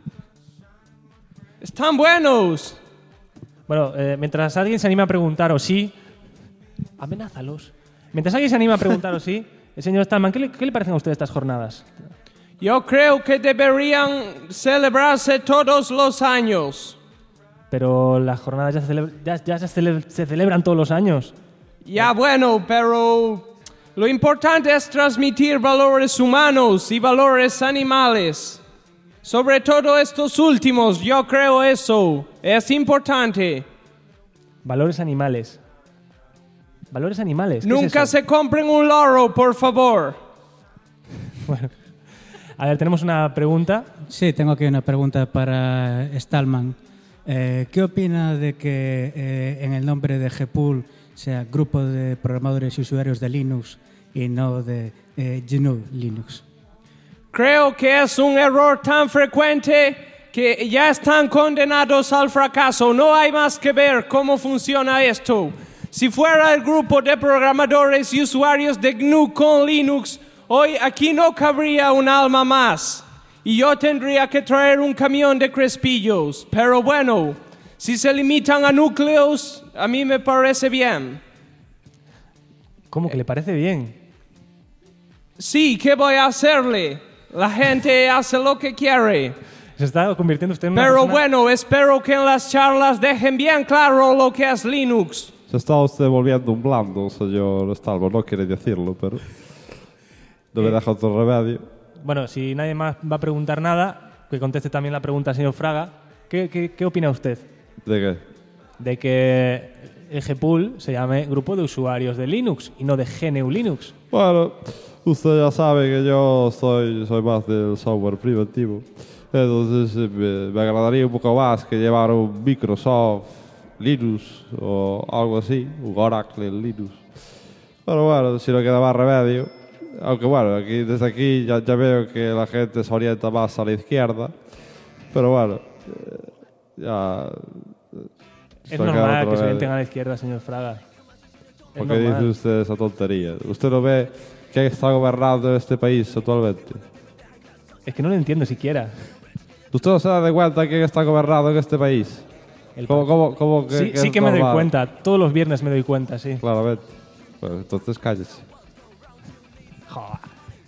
Están buenos. Bueno, mientras alguien se anima a preguntaros sí, amenázalos. Mientras alguien se anima a preguntaros sí, el señor Stallman, ¿qué le parecen a ustedes estas jornadas? Yo creo que deberían celebrarse todos los años. Pero las jornadas ya se celebran todos los años. Ya bueno, pero lo importante es transmitir valores humanos y valores animales. Sobre todo estos últimos, yo creo eso. Es importante. Valores animales. ¿Valores animales? ¿Qué Nunca es eso? se compren un loro, por favor. Bueno. A ver, tenemos una pregunta. Sí, tengo aquí una pregunta para Stallman. ¿Qué opina de que en el nombre de GPUL sea Grupo de Programadores y Usuarios de Linux y no de GNU Linux? Creo que es un error tan frecuente que ya están condenados al fracaso. No hay más que ver cómo funciona esto. Si fuera el grupo de programadores y usuarios de GNU con Linux, hoy aquí no cabría un alma más. Y yo tendría que traer un camión de crespillos. Pero bueno, si se limitan a núcleos, a mí me parece bien. ¿Cómo que le parece bien? Sí, ¿qué voy a hacerle? La gente hace lo que quiere. Se está convirtiendo usted en una Pero persona... bueno, espero que en las charlas dejen bien claro lo que es Linux. Se está usted volviendo un blando, señor Stallman. No quiere decirlo, pero no me deja otro remedio. Bueno, si nadie más va a preguntar nada, que conteste también la pregunta al señor Fraga. ¿Qué opina usted? ¿De qué? De que el GPUL se llame Grupo de Usuarios de Linux y no de GNU Linux. Bueno, usted ya sabe que yo soy más del software privativo. Entonces me agradaría un poco más que llevar un Microsoft Linux o algo así, un Oracle Linux. Pero bueno, si no queda más remedio. Aunque bueno, desde aquí ya veo que la gente se orienta más a la izquierda. Pero bueno, ya... Es normal que se orienten a la izquierda, señor Fraga. ¿Por qué dice usted esa tontería? ¿Usted no ve que está gobernando este país actualmente? Es que no lo entiendo siquiera. ¿Usted no se da de cuenta quién está gobernando en este país? ¿Cómo que sí que me doy cuenta. Todos los viernes me doy cuenta, sí. Claramente. Pues entonces cállese. Joder.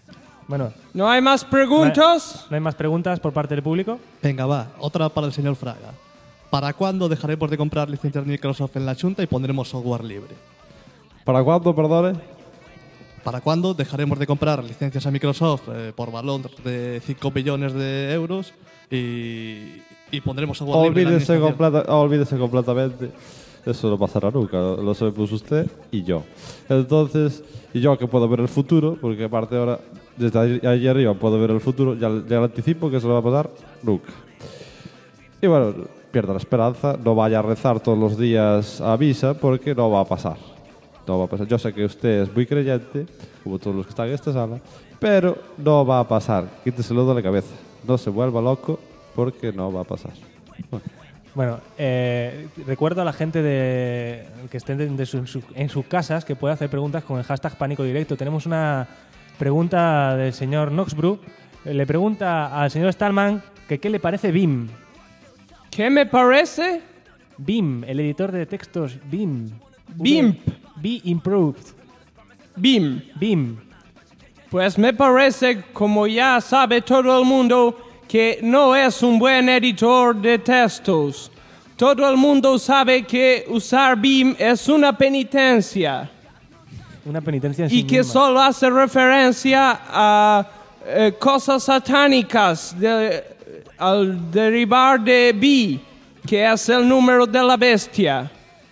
Bueno. ¿No hay más preguntas? ¿No hay más preguntas por parte del público? Venga, va. Otra para el señor Fraga. ¿Para cuándo dejaremos de comprar licencias de Microsoft en la Junta y pondremos software libre? ¿Para cuándo, perdone? ¿Para cuándo dejaremos de comprar licencias a Microsoft por valor de 5 billones de euros y pondremos software libre? Olvídese completamente. Eso no pasará nunca, lo sabemos usted y yo. Entonces, y yo que puedo ver el futuro, porque aparte ahora, desde allí arriba puedo ver el futuro, ya le anticipo que eso no va a pasar nunca. Y bueno, pierda la esperanza, no vaya a rezar todos los días a misa, porque no va a pasar. No va a pasar. Yo sé que usted es muy creyente, como todos los que están en esta sala, pero no va a pasar. Quíteselo de la cabeza. No se vuelva loco, porque no va a pasar. Bueno, recuerdo a la gente que estén en sus casas que puede hacer preguntas con el hashtag Pánico Directo. Tenemos una pregunta del señor Noxbrew. Le pregunta al señor Stallman que qué le parece BIM. ¿Qué me parece? BIM, el editor de textos BIM. BIM. Be Improved. BIM. BIM. Pues me parece, como ya sabe todo el mundo, que no es un buen editor de textos. Todo el mundo sabe que usar BIM es una penitencia. Una penitencia en y sí que misma. solo hace referencia a cosas satánicas al derivar de bi, que es el número de la bestia.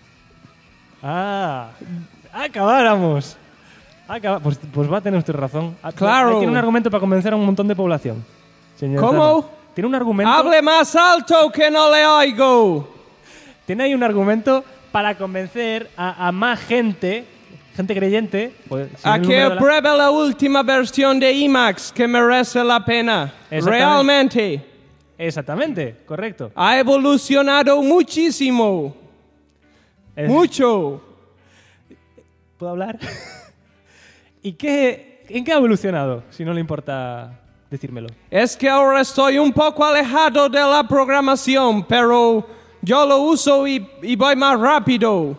Acabáramos. Pues va a tener usted razón. Claro. Tiene un argumento para convencer a un montón de población. Señor ¿Cómo? Stallman. Tiene un argumento. ¡Hable más alto que no le oigo! Tiene ahí un argumento para convencer a más gente creyente. Pues, a que apruebe la última versión de Emacs, que merece la pena. Realmente. Exactamente, correcto. Ha evolucionado muchísimo. Mucho. ¿Puedo hablar? ¿En qué ha evolucionado? Si no le importa decírmelo. Es que ahora estoy un poco alejado de la programación, pero yo lo uso y voy más rápido.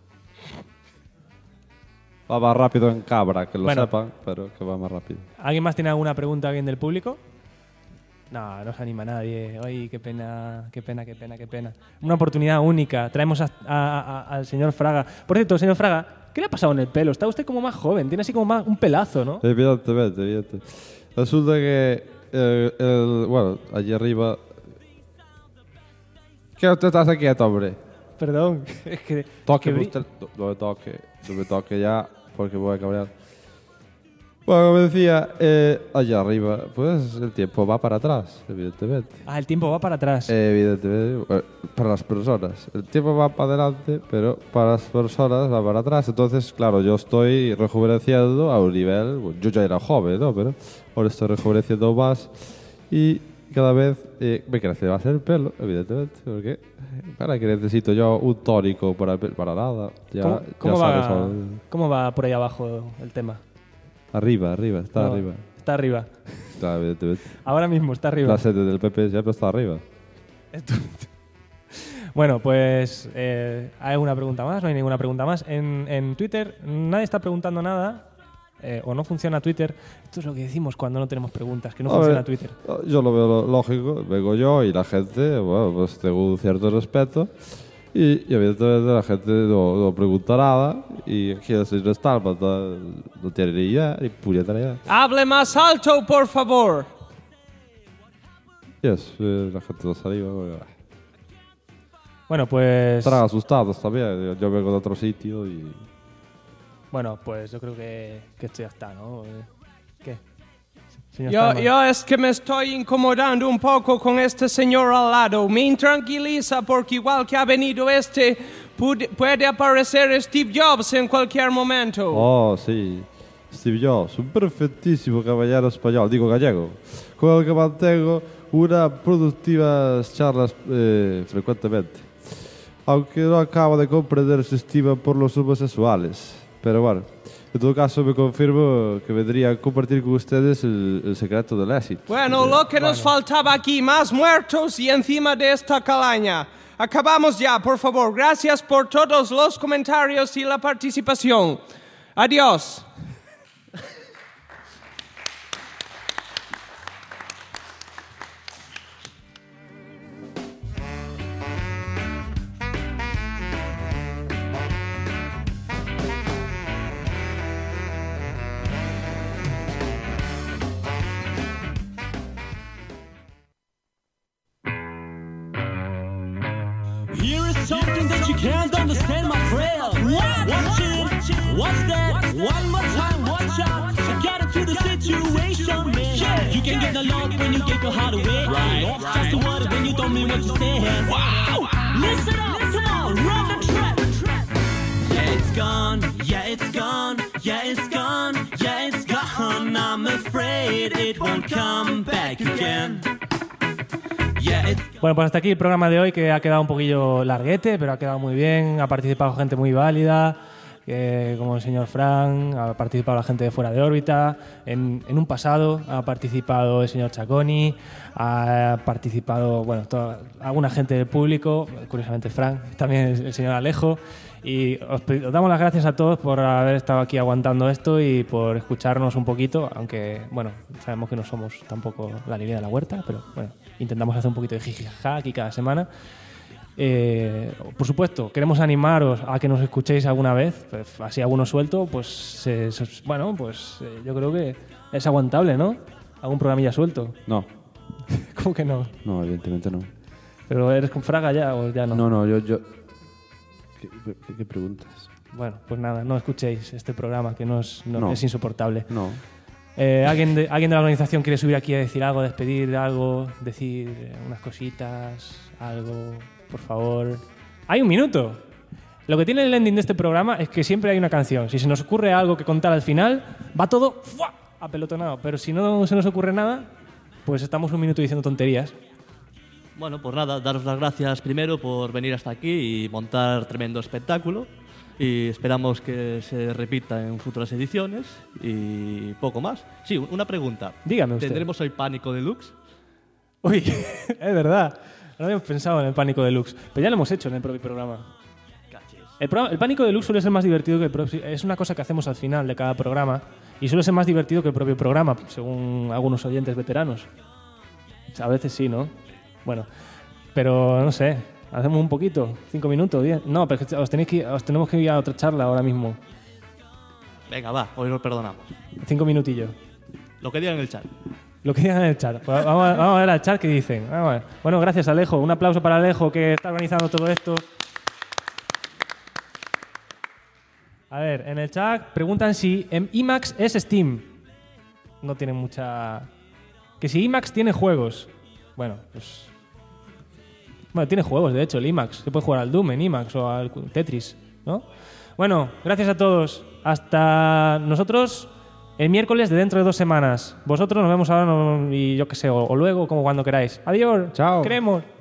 Va más rápido en cabra, que lo sepan, pero que va más rápido. ¿Alguien más tiene alguna pregunta? ¿Alguien del público? No se anima nadie. Ay, qué pena. Una oportunidad única. Traemos al señor Fraga. Por cierto, señor Fraga, ¿qué le ha pasado en el pelo? Está usted como más joven, tiene así como más un pelazo, ¿no? Evidentemente. Resulta que, bueno, allí arriba... ¿Qué usted está quieto, hombre? Perdón, es que... Toque usted... No me toque ya, porque voy a cabrear. Bueno, como decía, allá arriba, pues el tiempo va para atrás, evidentemente. El tiempo va para atrás. Evidentemente, para las personas. El tiempo va para adelante, pero para las personas va para atrás. Entonces, claro, yo estoy rejuveneciendo a un nivel... Bueno, yo ya era joven, ¿no? Pero ahora estoy rejuveneciendo más y cada vez me crece más el pelo, evidentemente. Porque para que necesito yo un tónico para nada. ¿Cómo va por ahí abajo el tema? Arriba, está arriba. Está arriba. Está, evidentemente. Ahora mismo está arriba. La sede del PP siempre está arriba. Bueno, pues ¿hay una pregunta más? No hay ninguna pregunta más. En Twitter nadie está preguntando nada. O no funciona Twitter. Esto es lo que decimos cuando no tenemos preguntas, que no funciona Twitter. Yo lo veo lógico. Vengo yo y la gente, bueno, pues tengo un cierto respeto. Y evidentemente la gente no pregunta nada. Y aquí el señor Stallman no tiene ni idea, ni puñetera idea. ¡Hable más alto, por favor! Y eso, la gente no saliva. Bueno, pues... Estarán asustados también. Yo vengo de otro sitio y... Bueno, pues yo creo que esto ya está, ¿no? ¿Qué? Yo es que me estoy incomodando un poco con este señor al lado. Me intranquiliza porque igual que ha venido puede aparecer Steve Jobs en cualquier momento. Oh, sí. Steve Jobs, un perfectísimo caballero español, digo gallego, con el que mantengo unas productivas charlas frecuentemente. Aunque no acabo de comprender su estima por los homosexuales. Pero bueno, en todo caso me confirmo que vendría a compartir con ustedes el secreto del éxito. Bueno, lo que nos faltaba aquí, más muertos y encima de esta calaña. Acabamos ya, por favor. Gracias por todos los comentarios y la participación. Adiós. something that you can't understand, my friend. What? Watch it. What's that? One more time, watch out. I got into the situation, man. Yeah. You can get the love when you give your heart away. Right. Just the word when you don't mean what you say. Wow. Listen up, come on, run the track. Yeah, it's gone. Yeah, it's gone. Yeah, it's gone. Yeah, it's gone. I'm afraid it won't come back again. Bueno, pues hasta aquí el programa de hoy, que ha quedado un poquillo larguete, pero ha quedado muy bien. Ha participado gente muy válida, como el señor Frank, ha participado la gente de Fuera de Órbita. En un pasado ha participado el señor Chaconi, ha participado, bueno, alguna gente del público, curiosamente Frank, también el señor Alejo. Y os damos las gracias a todos por haber estado aquí aguantando esto y por escucharnos un poquito, aunque, bueno, sabemos que no somos tampoco la alegría de la huerta, pero bueno, intentamos hacer un poquito de jijijaja aquí cada semana. Por supuesto, queremos animaros a que nos escuchéis alguna vez, pues, así alguno suelto, pues bueno, pues yo creo que es aguantable, ¿no? ¿Algún programilla suelto? No. ¿Cómo que no? No, evidentemente no. ¿Pero eres con Fraga ya o ya no? No, yo... ¿Qué preguntas? Bueno, pues nada, no escuchéis este programa, que no es insoportable. No. ¿Alguien de la organización quiere subir aquí a decir algo, despedir algo, decir unas cositas, algo, por favor? ¡Hay un minuto! Lo que tiene el ending de este programa es que siempre hay una canción. Si se nos ocurre algo que contar al final, va todo ¡fua! Apelotonado. Pero si no se nos ocurre nada, pues estamos un minuto diciendo tonterías. Bueno, pues nada, daros las gracias primero por venir hasta aquí y montar tremendo espectáculo. Y esperamos que se repita en futuras ediciones y poco más. Sí, una pregunta. Dígame usted. ¿Tendremos hoy Pánico Deluxe? Uy, es verdad. No habíamos pensado en el Pánico Deluxe. Pero ya lo hemos hecho en el propio programa. El Pánico Deluxe suele ser más divertido que el propio... Es una cosa que hacemos al final de cada programa y suele ser más divertido que el propio programa, según algunos oyentes veteranos. A veces sí, ¿no? Bueno, pero no sé, hacemos un poquito, 5 minutos, 10. No, pero os tenemos que ir a otra charla ahora mismo. Venga, va, hoy nos perdonamos. 5 minutillos. Lo que digan en el chat. Lo que digan en el chat. Pues vamos a ver al chat qué dicen. Vamos a ver. Bueno, gracias Alejo. Un aplauso para Alejo, que está organizando todo esto. A ver, en el chat preguntan si IMAX es Steam. No tiene mucha... Que si IMAX tiene juegos. Bueno, pues... Bueno, tiene juegos, de hecho, el IMAX. Se puede jugar al Doom en IMAX o al Tetris, ¿no? Bueno, gracias a todos. Hasta nosotros el miércoles de dentro de 2 semanas. Vosotros nos vemos ahora y yo qué sé, o luego, como cuando queráis. Adiós. Chao. Queremos.